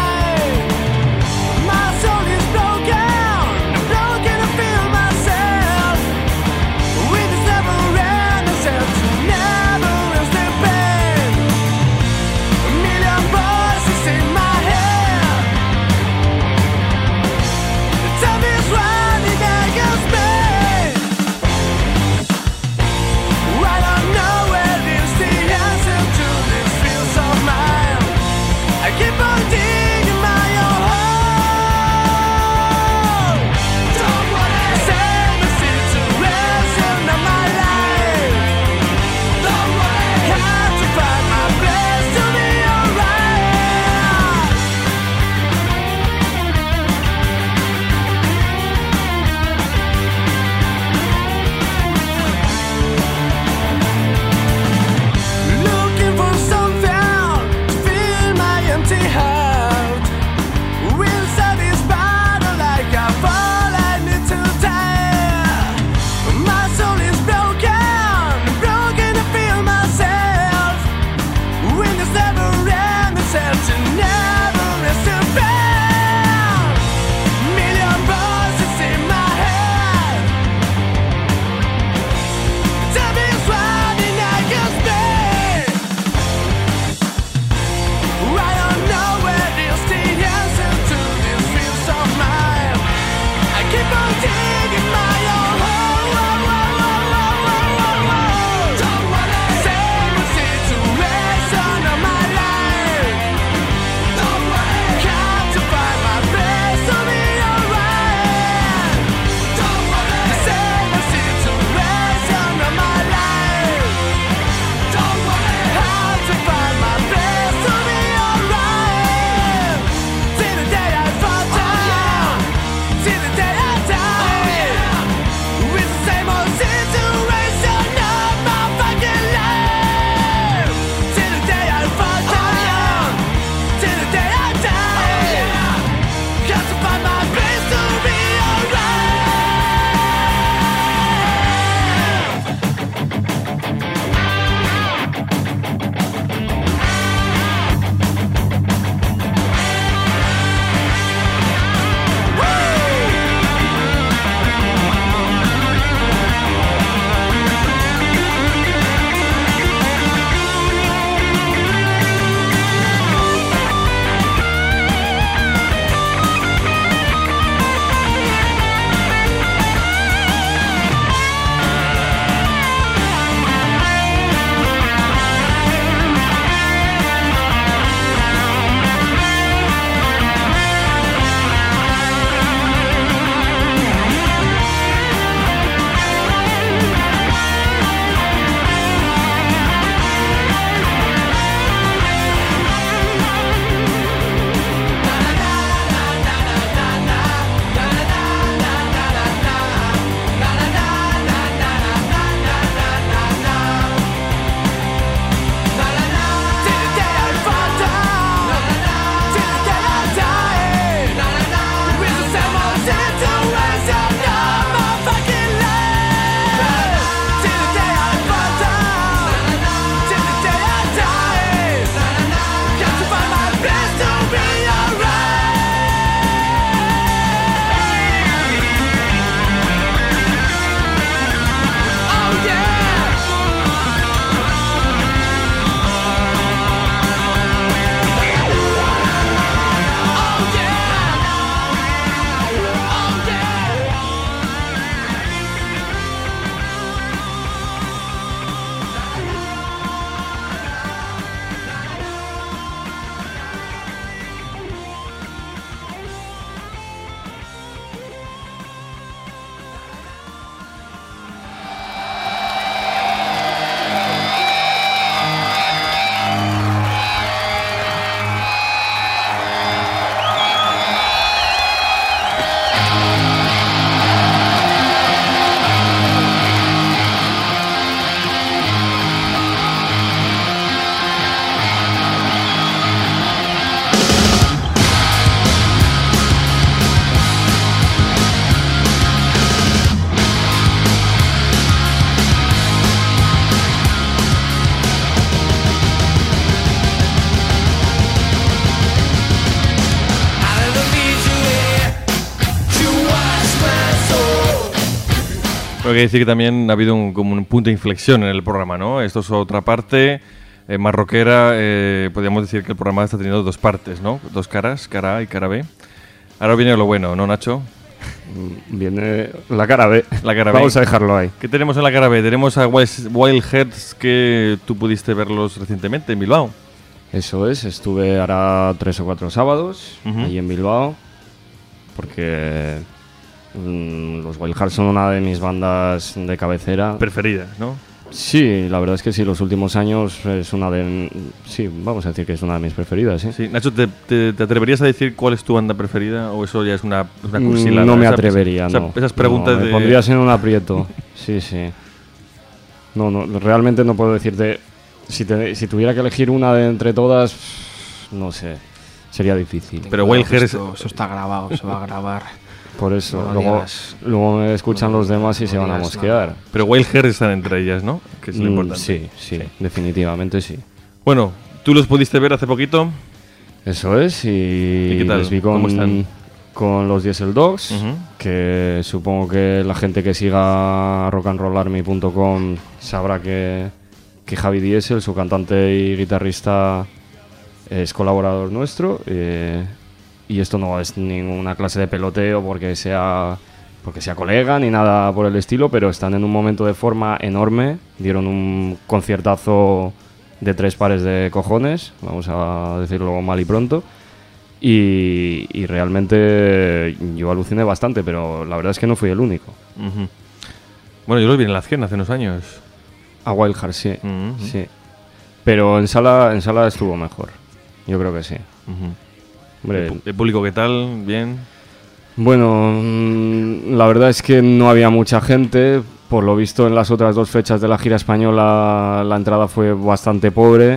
Hay que decir que también ha habido un, como un punto de inflexión en el programa, ¿no? Esto es otra parte eh, más rockera. Eh, podríamos decir que el programa está teniendo dos partes, ¿no? Dos caras, cara A y cara B. Ahora viene lo bueno, ¿no, Nacho? Viene la cara B. La cara B. Vamos a dejarlo ahí. ¿Qué tenemos en la cara B? Tenemos a Wild, Wild Hearts, que tú pudiste verlos recientemente en Bilbao. Eso es, estuve ahora tres o cuatro sábados uh-huh. allí en Bilbao, porque mmm, los Wild Hearts son una de mis bandas de cabecera. Preferidas, ¿no? Sí, la verdad es que sí, los últimos años es una de... Sí, vamos a decir que es una de mis preferidas, ¿sí? Sí. Nacho, ¿te, te, te atreverías a decir cuál es tu banda preferida o eso ya es una, una cursilada? No me atrevería, esa, no. Esa, esas preguntas no, me de... pondrías en un aprieto, sí, sí. No, no, realmente no puedo decirte... Si, te, si tuviera que elegir una de entre todas, no sé, sería difícil. Pero Wild Hearts... Esto, eso está grabado, se va a grabar. Por eso, no luego, digas, luego me escuchan no, los demás y no se van a mosquear. Nada. Pero Wild Hearts están entre ellas, ¿no? Que es lo mm, importante. Sí, sí, sí, definitivamente sí. Bueno, ¿tú los pudiste ver hace poquito? Eso es, y, ¿Y qué tal? les vi con, ¿Cómo están? Con los Diesel Dogs, Uh-huh. que supongo que la gente que siga rock and roll army punto com sabrá que, que Javi Diesel, su cantante y guitarrista, es colaborador nuestro. Eh, Y esto no es ninguna clase de peloteo porque sea, porque sea colega ni nada por el estilo, pero están en un momento de forma enorme. Dieron un conciertazo de tres pares de cojones, vamos a decirlo mal y pronto. Y, y realmente yo aluciné bastante, pero la verdad es que no fui el único. Uh-huh. Bueno, yo los vi en la Azquena hace unos años. A Wild Hearts, sí, uh-huh. sí. Pero en sala, en sala estuvo mejor, yo creo que sí. Uh-huh. Hombre, ¿El, ¿El público qué tal? ¿Bien? Bueno, mmm, la verdad es que no había mucha gente. Por lo visto, en las otras dos fechas de la gira española la entrada fue bastante pobre.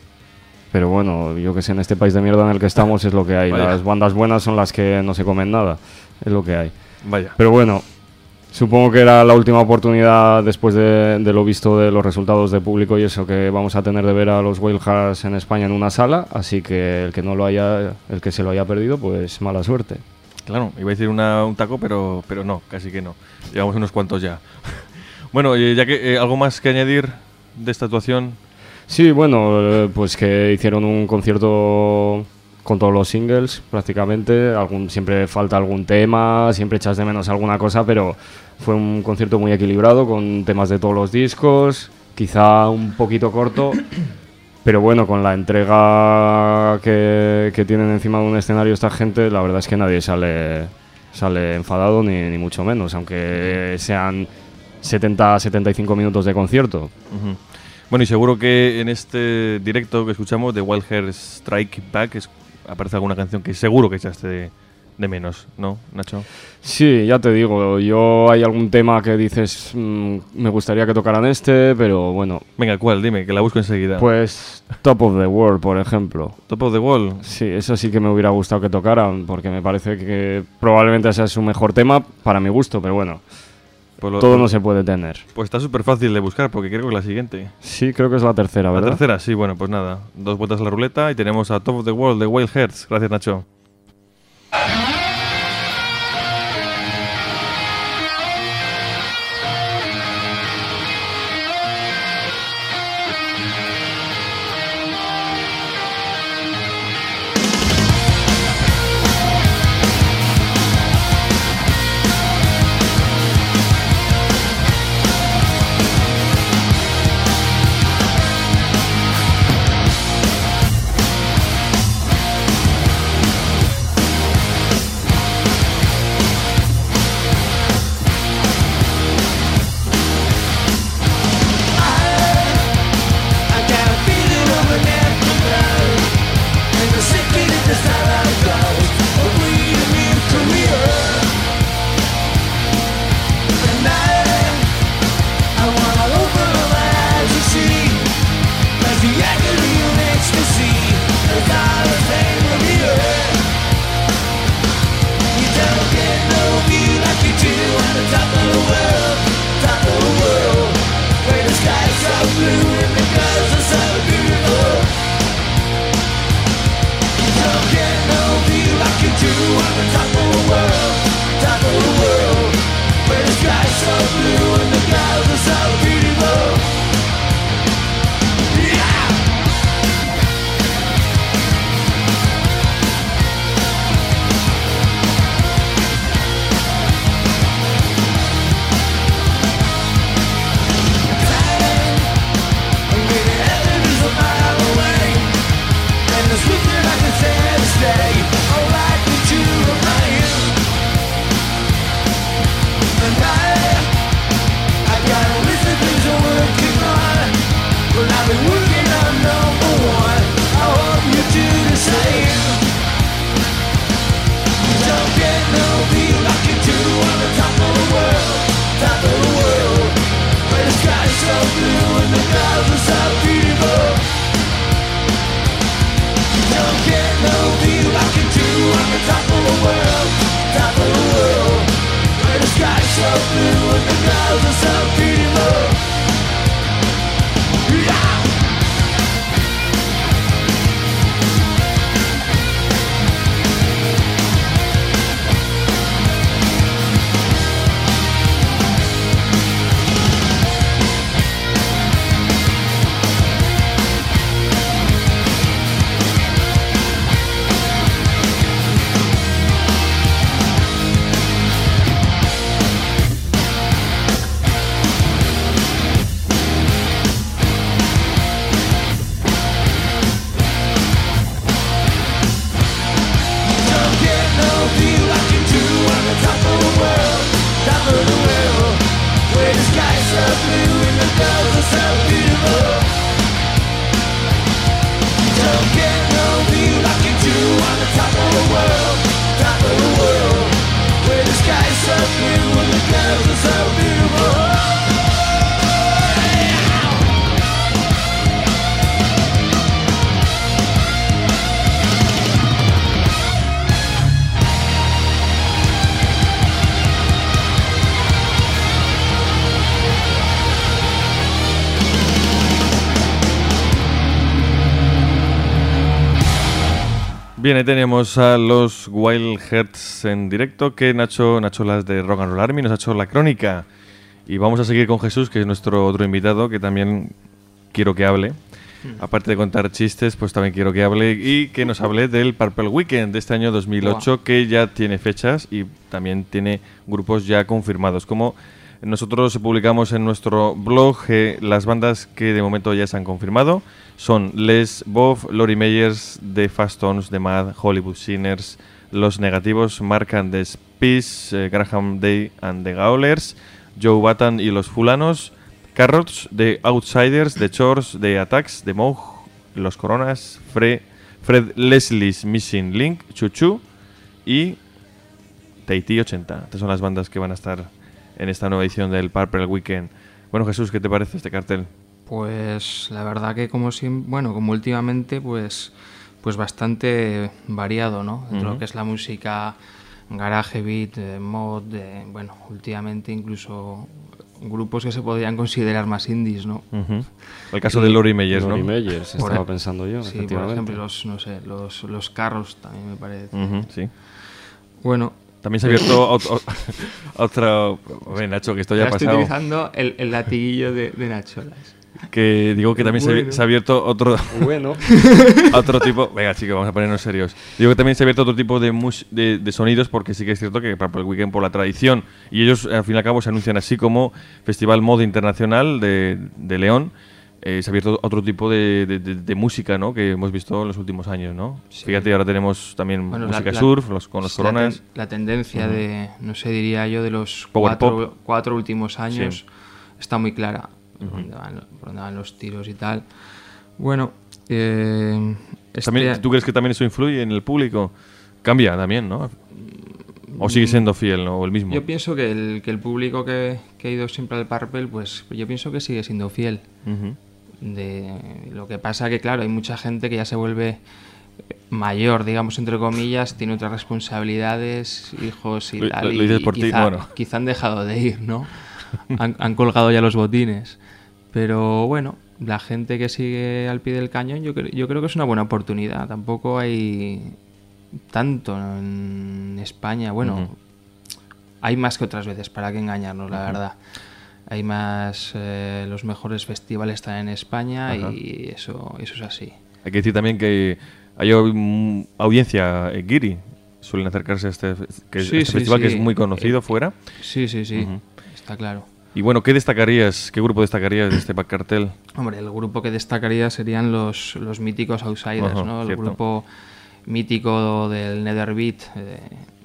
Pero bueno, yo que sé, en este país de mierda en el que estamos es lo que hay. Vaya. Las bandas buenas son las que no se comen nada. Es lo que hay. Vaya. Pero bueno, supongo que era la última oportunidad después de, de lo visto de los resultados de público y eso que vamos a tener de ver a los Wild Hearts en España en una sala, así que el que no lo haya, el que se lo haya perdido, pues mala suerte. Claro, iba a decir una, un taco, pero, pero no, casi que no. Llevamos unos cuantos ya. Bueno, eh, ya que eh, algo más que añadir de esta actuación. Sí, bueno, eh, pues que hicieron un concierto con todos los singles prácticamente. Algún, siempre falta algún tema, siempre echas de menos alguna cosa, pero fue un concierto muy equilibrado con temas de todos los discos, quizá un poquito corto, pero bueno, con la entrega que, que tienen encima de un escenario esta gente, la verdad es que nadie sale, sale enfadado ni, ni mucho menos, aunque sean setenta a setenta y cinco minutos de concierto. Uh-huh. Bueno, y seguro que en este directo que escuchamos de Wild Hearts Strike Back es, aparece alguna canción que seguro que echaste de, de menos, ¿no, Nacho? Sí, ya te digo, yo hay algún tema que dices, mmm, me gustaría que tocaran este, pero bueno. Venga, ¿cuál? Dime, que la busco enseguida. Pues Top of the World, por ejemplo. Top of the World. Sí, eso sí que me hubiera gustado que tocaran, porque me parece que probablemente ese es su mejor tema para mi gusto, pero bueno. Pues lo, todo no se puede tener. Pues está súper fácil de buscar, porque creo que es la siguiente. Sí, creo que es la tercera, ¿verdad? La tercera, sí, bueno, pues nada. Dos vueltas a la ruleta y tenemos a Top of the World de Wild Hearts. Gracias, Nacho. blue and the girls are so beautiful. Don't get no view like you do on the top of the world, top of the world. Where the sky's so blue and the girls are so beautiful. Yeah! Bien, ahí tenemos a los Wild Hearts en directo, que Nacho, Nacho Las de Rock and Roll Army nos ha hecho la crónica. Y vamos a seguir con Jesús, que es nuestro otro invitado, que también quiero que hable. Aparte de contar chistes, pues también quiero que hable y que nos hable del Purple Weekend de este año dos mil ocho, wow, que ya tiene fechas y también tiene grupos ya confirmados. Como nosotros publicamos en nuestro blog, eh, las bandas que de momento ya se han confirmado son Les Bob, Lori Meyers, The Fast Tones, The Mad, Hollywood Sinners, Los Negativos, Mark and the Spears, eh, Graham Day and the Gaolers, Joe Batan y Los Fulanos, Carrots, The Outsiders, The Chores, The Attacks, The Moog, Los Coronas, Fre Fred Leslie's Missing Link, Chuchu y Tahiti ochenta. Estas son las bandas que van a estar en esta nueva edición del Purple Weekend. Bueno, Jesús, ¿qué te parece este cartel? Pues la verdad que como siempre, bueno, como últimamente, pues, pues bastante variado, ¿no? Dentro de uh-huh. lo que es la música, garage beat, eh, mod, eh, bueno, últimamente incluso grupos que se podrían considerar más indies, ¿no? Uh-huh. El caso y, de Lori Meyers, ¿no? Lori Meyers, estaba por, pensando yo. Sí, por ejemplo, los, no sé, los, los Carros también me parece. Uh-huh, sí. Bueno. También se ha abierto otro, otro... Oye, Nacho, que esto ya, ya ha pasado. Estoy utilizando el, el latiguillo de, de Nacho. Que digo que también bueno. se, se ha abierto otro... Bueno. otro tipo... Venga, chicos, vamos a ponernos serios. Digo que también se ha abierto otro tipo de, mus, de, de sonidos, porque sí que es cierto que para el weekend, por la tradición, y ellos, al fin y al cabo, se anuncian así como Festival Mod Internacional de, de León. Eh, se ha abierto otro tipo de, de, de, de música, ¿no? Que hemos visto en los últimos años, ¿no? Sí. Fíjate, ahora tenemos también bueno, música la, surf, los, con los la Coronas. Ten, la tendencia uh-huh. de, no sé, diría yo, de los cuatro, cuatro últimos años sí. está muy clara. Uh-huh. por, dónde van, por dónde van los tiros y tal. Bueno, eh, este... ¿tú crees que también eso influye en el público? Cambia también, ¿no? ¿O sigue siendo fiel, ¿no? O el mismo? Yo pienso que el, que el público que, que ha ido siempre al Purple, pues yo pienso que sigue siendo fiel. Uh-huh. De lo que pasa que claro, hay mucha gente que ya se vuelve mayor, digamos, entre comillas, tiene otras responsabilidades, hijos y lo, tal, lo dices y, por y ti, quizá, bueno. quizá han dejado de ir, ¿no? han, han colgado ya los botines, pero bueno, la gente que sigue al pie del cañón, yo, yo creo que es una buena oportunidad. Tampoco hay tanto en España, bueno, uh-huh. hay más que otras veces, para qué engañarnos, la uh-huh. verdad. Hay más, eh, los mejores festivales están en España. Ajá. Y eso eso es así. Hay que decir también que hay um, audiencia en Giri. Suelen acercarse a este, que sí, este sí, festival sí. que es muy conocido eh, fuera. Sí, sí, sí, uh-huh. está claro. Y bueno, ¿qué destacarías? ¿Qué grupo destacarías de este cartel? Hombre, el grupo que destacaría serían los, los míticos Outsiders, uh-huh, ¿no? El cierto. grupo mítico del Netherbeat, eh,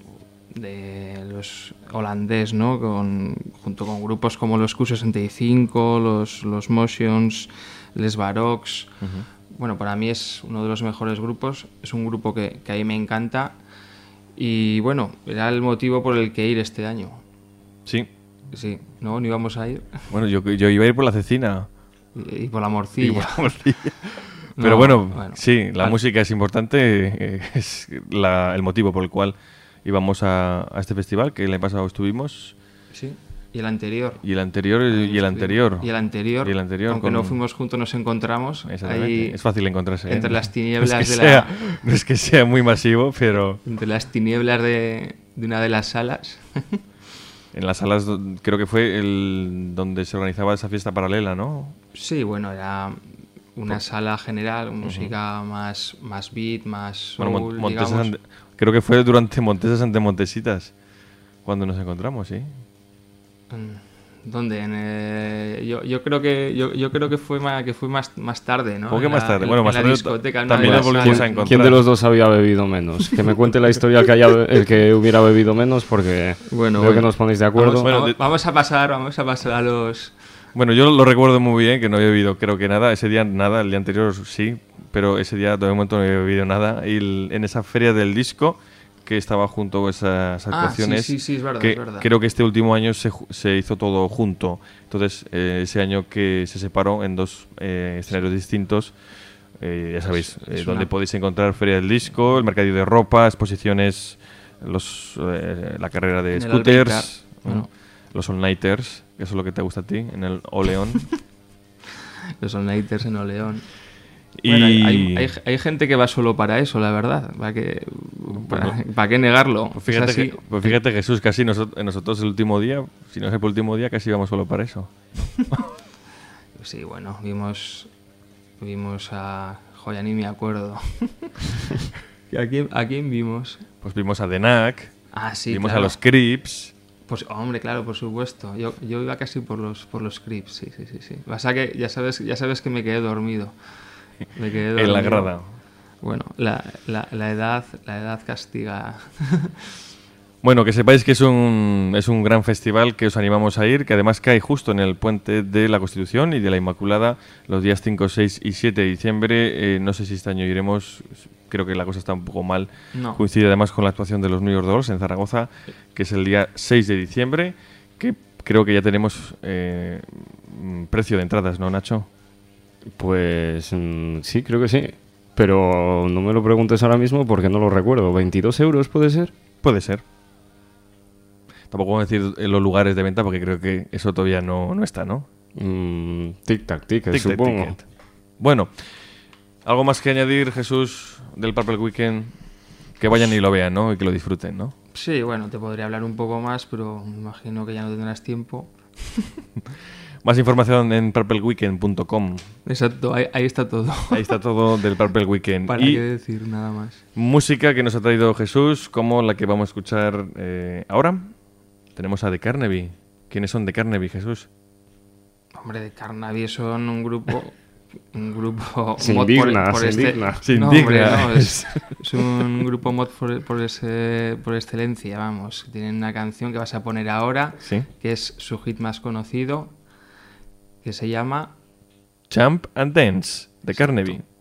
de los holandés, ¿no? Con, junto con grupos como los Q sesenta y cinco, los, los Motions, Les Baroques. Uh-huh. Bueno, para mí es uno de los mejores grupos. Es un grupo que, que a mí me encanta. Y bueno, era el motivo por el que ir este año. Sí. Sí, no, no íbamos a ir. Bueno, yo, yo iba a ir por la cecina. Y, y por la morcilla. Y por la morcilla. No, Pero bueno, bueno, sí, la vale. música es importante, eh, es la- el motivo por el cual íbamos a, a este festival, que el año pasado estuvimos, Sí. Y el anterior. y el anterior, y el anterior. Y el anterior. Y el anterior, Aunque con- no fuimos juntos, nos encontramos. Exactamente. Ahí, Es fácil encontrarse. ¿eh? entre las tinieblas no es que de sea, la... No es que sea muy masivo, pero Entre las tinieblas de, de una de las salas. en las salas do- creo que fue el donde se organizaba esa fiesta paralela, ¿no? Sí, bueno, era una sala general, música más, más beat, más soul, Bueno, Mon- Montesas digamos. ante- creo que fue durante Montesas ante Montesitas cuando nos encontramos, ¿sí? ¿Dónde? En, eh, yo, yo creo que yo, yo creo que fue más que fue más, más tarde, ¿no? ¿Cómo que En más la- tarde? en- Bueno, en más la tarde discoteca, en una también de nos las volvimos salas. a encontrar. ¿Quién de los dos había bebido menos? Que me cuente la historia el que, haya, el que hubiera bebido menos, porque Bueno, veo bueno. que nos ponéis de acuerdo. Vamos, Bueno, vamos- de- vamos a pasar, vamos a pasar a los. Bueno, yo lo recuerdo muy bien, que no había bebido creo que nada. Ese día nada, el día anterior sí, pero ese día de momento no había bebido nada. Y el- en esa feria del disco, que estaba junto a esas Ah, sí, actuaciones, sí, sí, es verdad, que es verdad. creo que este último año se, ju- se hizo todo junto. Entonces, eh, ese año que se separó en dos eh, escenarios distintos, eh, ya sabéis, es eh, donde una- podéis encontrar feria del disco, el mercadillo de ropa, exposiciones, los, eh, la carrera de En el scooters, Alberca, ¿no? bueno. Los all-nighters, que eso es lo que te gusta a ti, en el Oleón. Los all-nighters en Oleón. Y- Bueno, hay, hay, hay- hay gente que va solo para eso, la verdad. ¿Para qué, para, ¿para qué negarlo? Pues fíjate, Es así. que- pues fíjate Jesús, casi nosotros, nosotros el último día, si no es el último día, casi íbamos solo para eso. Sí, bueno, vimos, vimos a... Joya, ni me acuerdo. ¿A quién, ¿A quién vimos? Pues vimos a The Knack, Ah, sí, vimos claro. a los Crips. Pues, hombre, claro, por supuesto. Yo, yo iba casi por los por los Crips, sí, sí, sí, sí. Pasa que ya sabes, ya sabes que me quedé dormido. Me quedé En la dormido. grada. Bueno, la, la, la edad, la edad castiga. Bueno, que sepáis que es un, es un gran festival que os animamos a ir, que además cae justo en el puente de la Constitución y de la Inmaculada los días cinco, seis y siete de diciembre. Eh, no sé si este año iremos, creo que la cosa está un poco mal. No. Coincide además con la actuación de los New York Dolls en Zaragoza, que es el día seis de diciembre, que creo que ya tenemos eh, mm, precio de entradas, ¿no, Nacho? Pues mm, sí, creo que sí. Pero no me lo preguntes ahora mismo porque no lo recuerdo. ¿veintidós euros puede ser? Puede ser. Tampoco vamos a decir en los lugares de venta porque creo que eso todavía no, no está, ¿no? Mm, tic-tac, ticket, Tic Tac supongo. Ticket. Bueno, ¿algo más que añadir, Jesús, del Purple Weekend? Que vayan y lo vean, ¿no? Y que lo disfruten, ¿no? Sí, bueno, te podría hablar un poco más, pero me imagino que ya no tendrás tiempo. Más información en purple weekend punto com. Exacto, ahí, ahí está todo. Ahí está todo del Purple Weekend. ¿Para y qué decir nada más? música que nos ha traído Jesús, como la que vamos a escuchar eh, ahora. Tenemos a The Carnaby. ¿Quiénes son The Carnaby, Jesús? Hombre, de Carnaby son un grupo... Un grupo... Se mod indigna, se este- indigna. Se No, indigna. hombre, no, es, es un grupo mod por, por, ese, por excelencia, vamos. Tienen una canción que vas a poner ahora, Sí. que es su hit más conocido, que se llama... Jump and Dance, The Carnaby.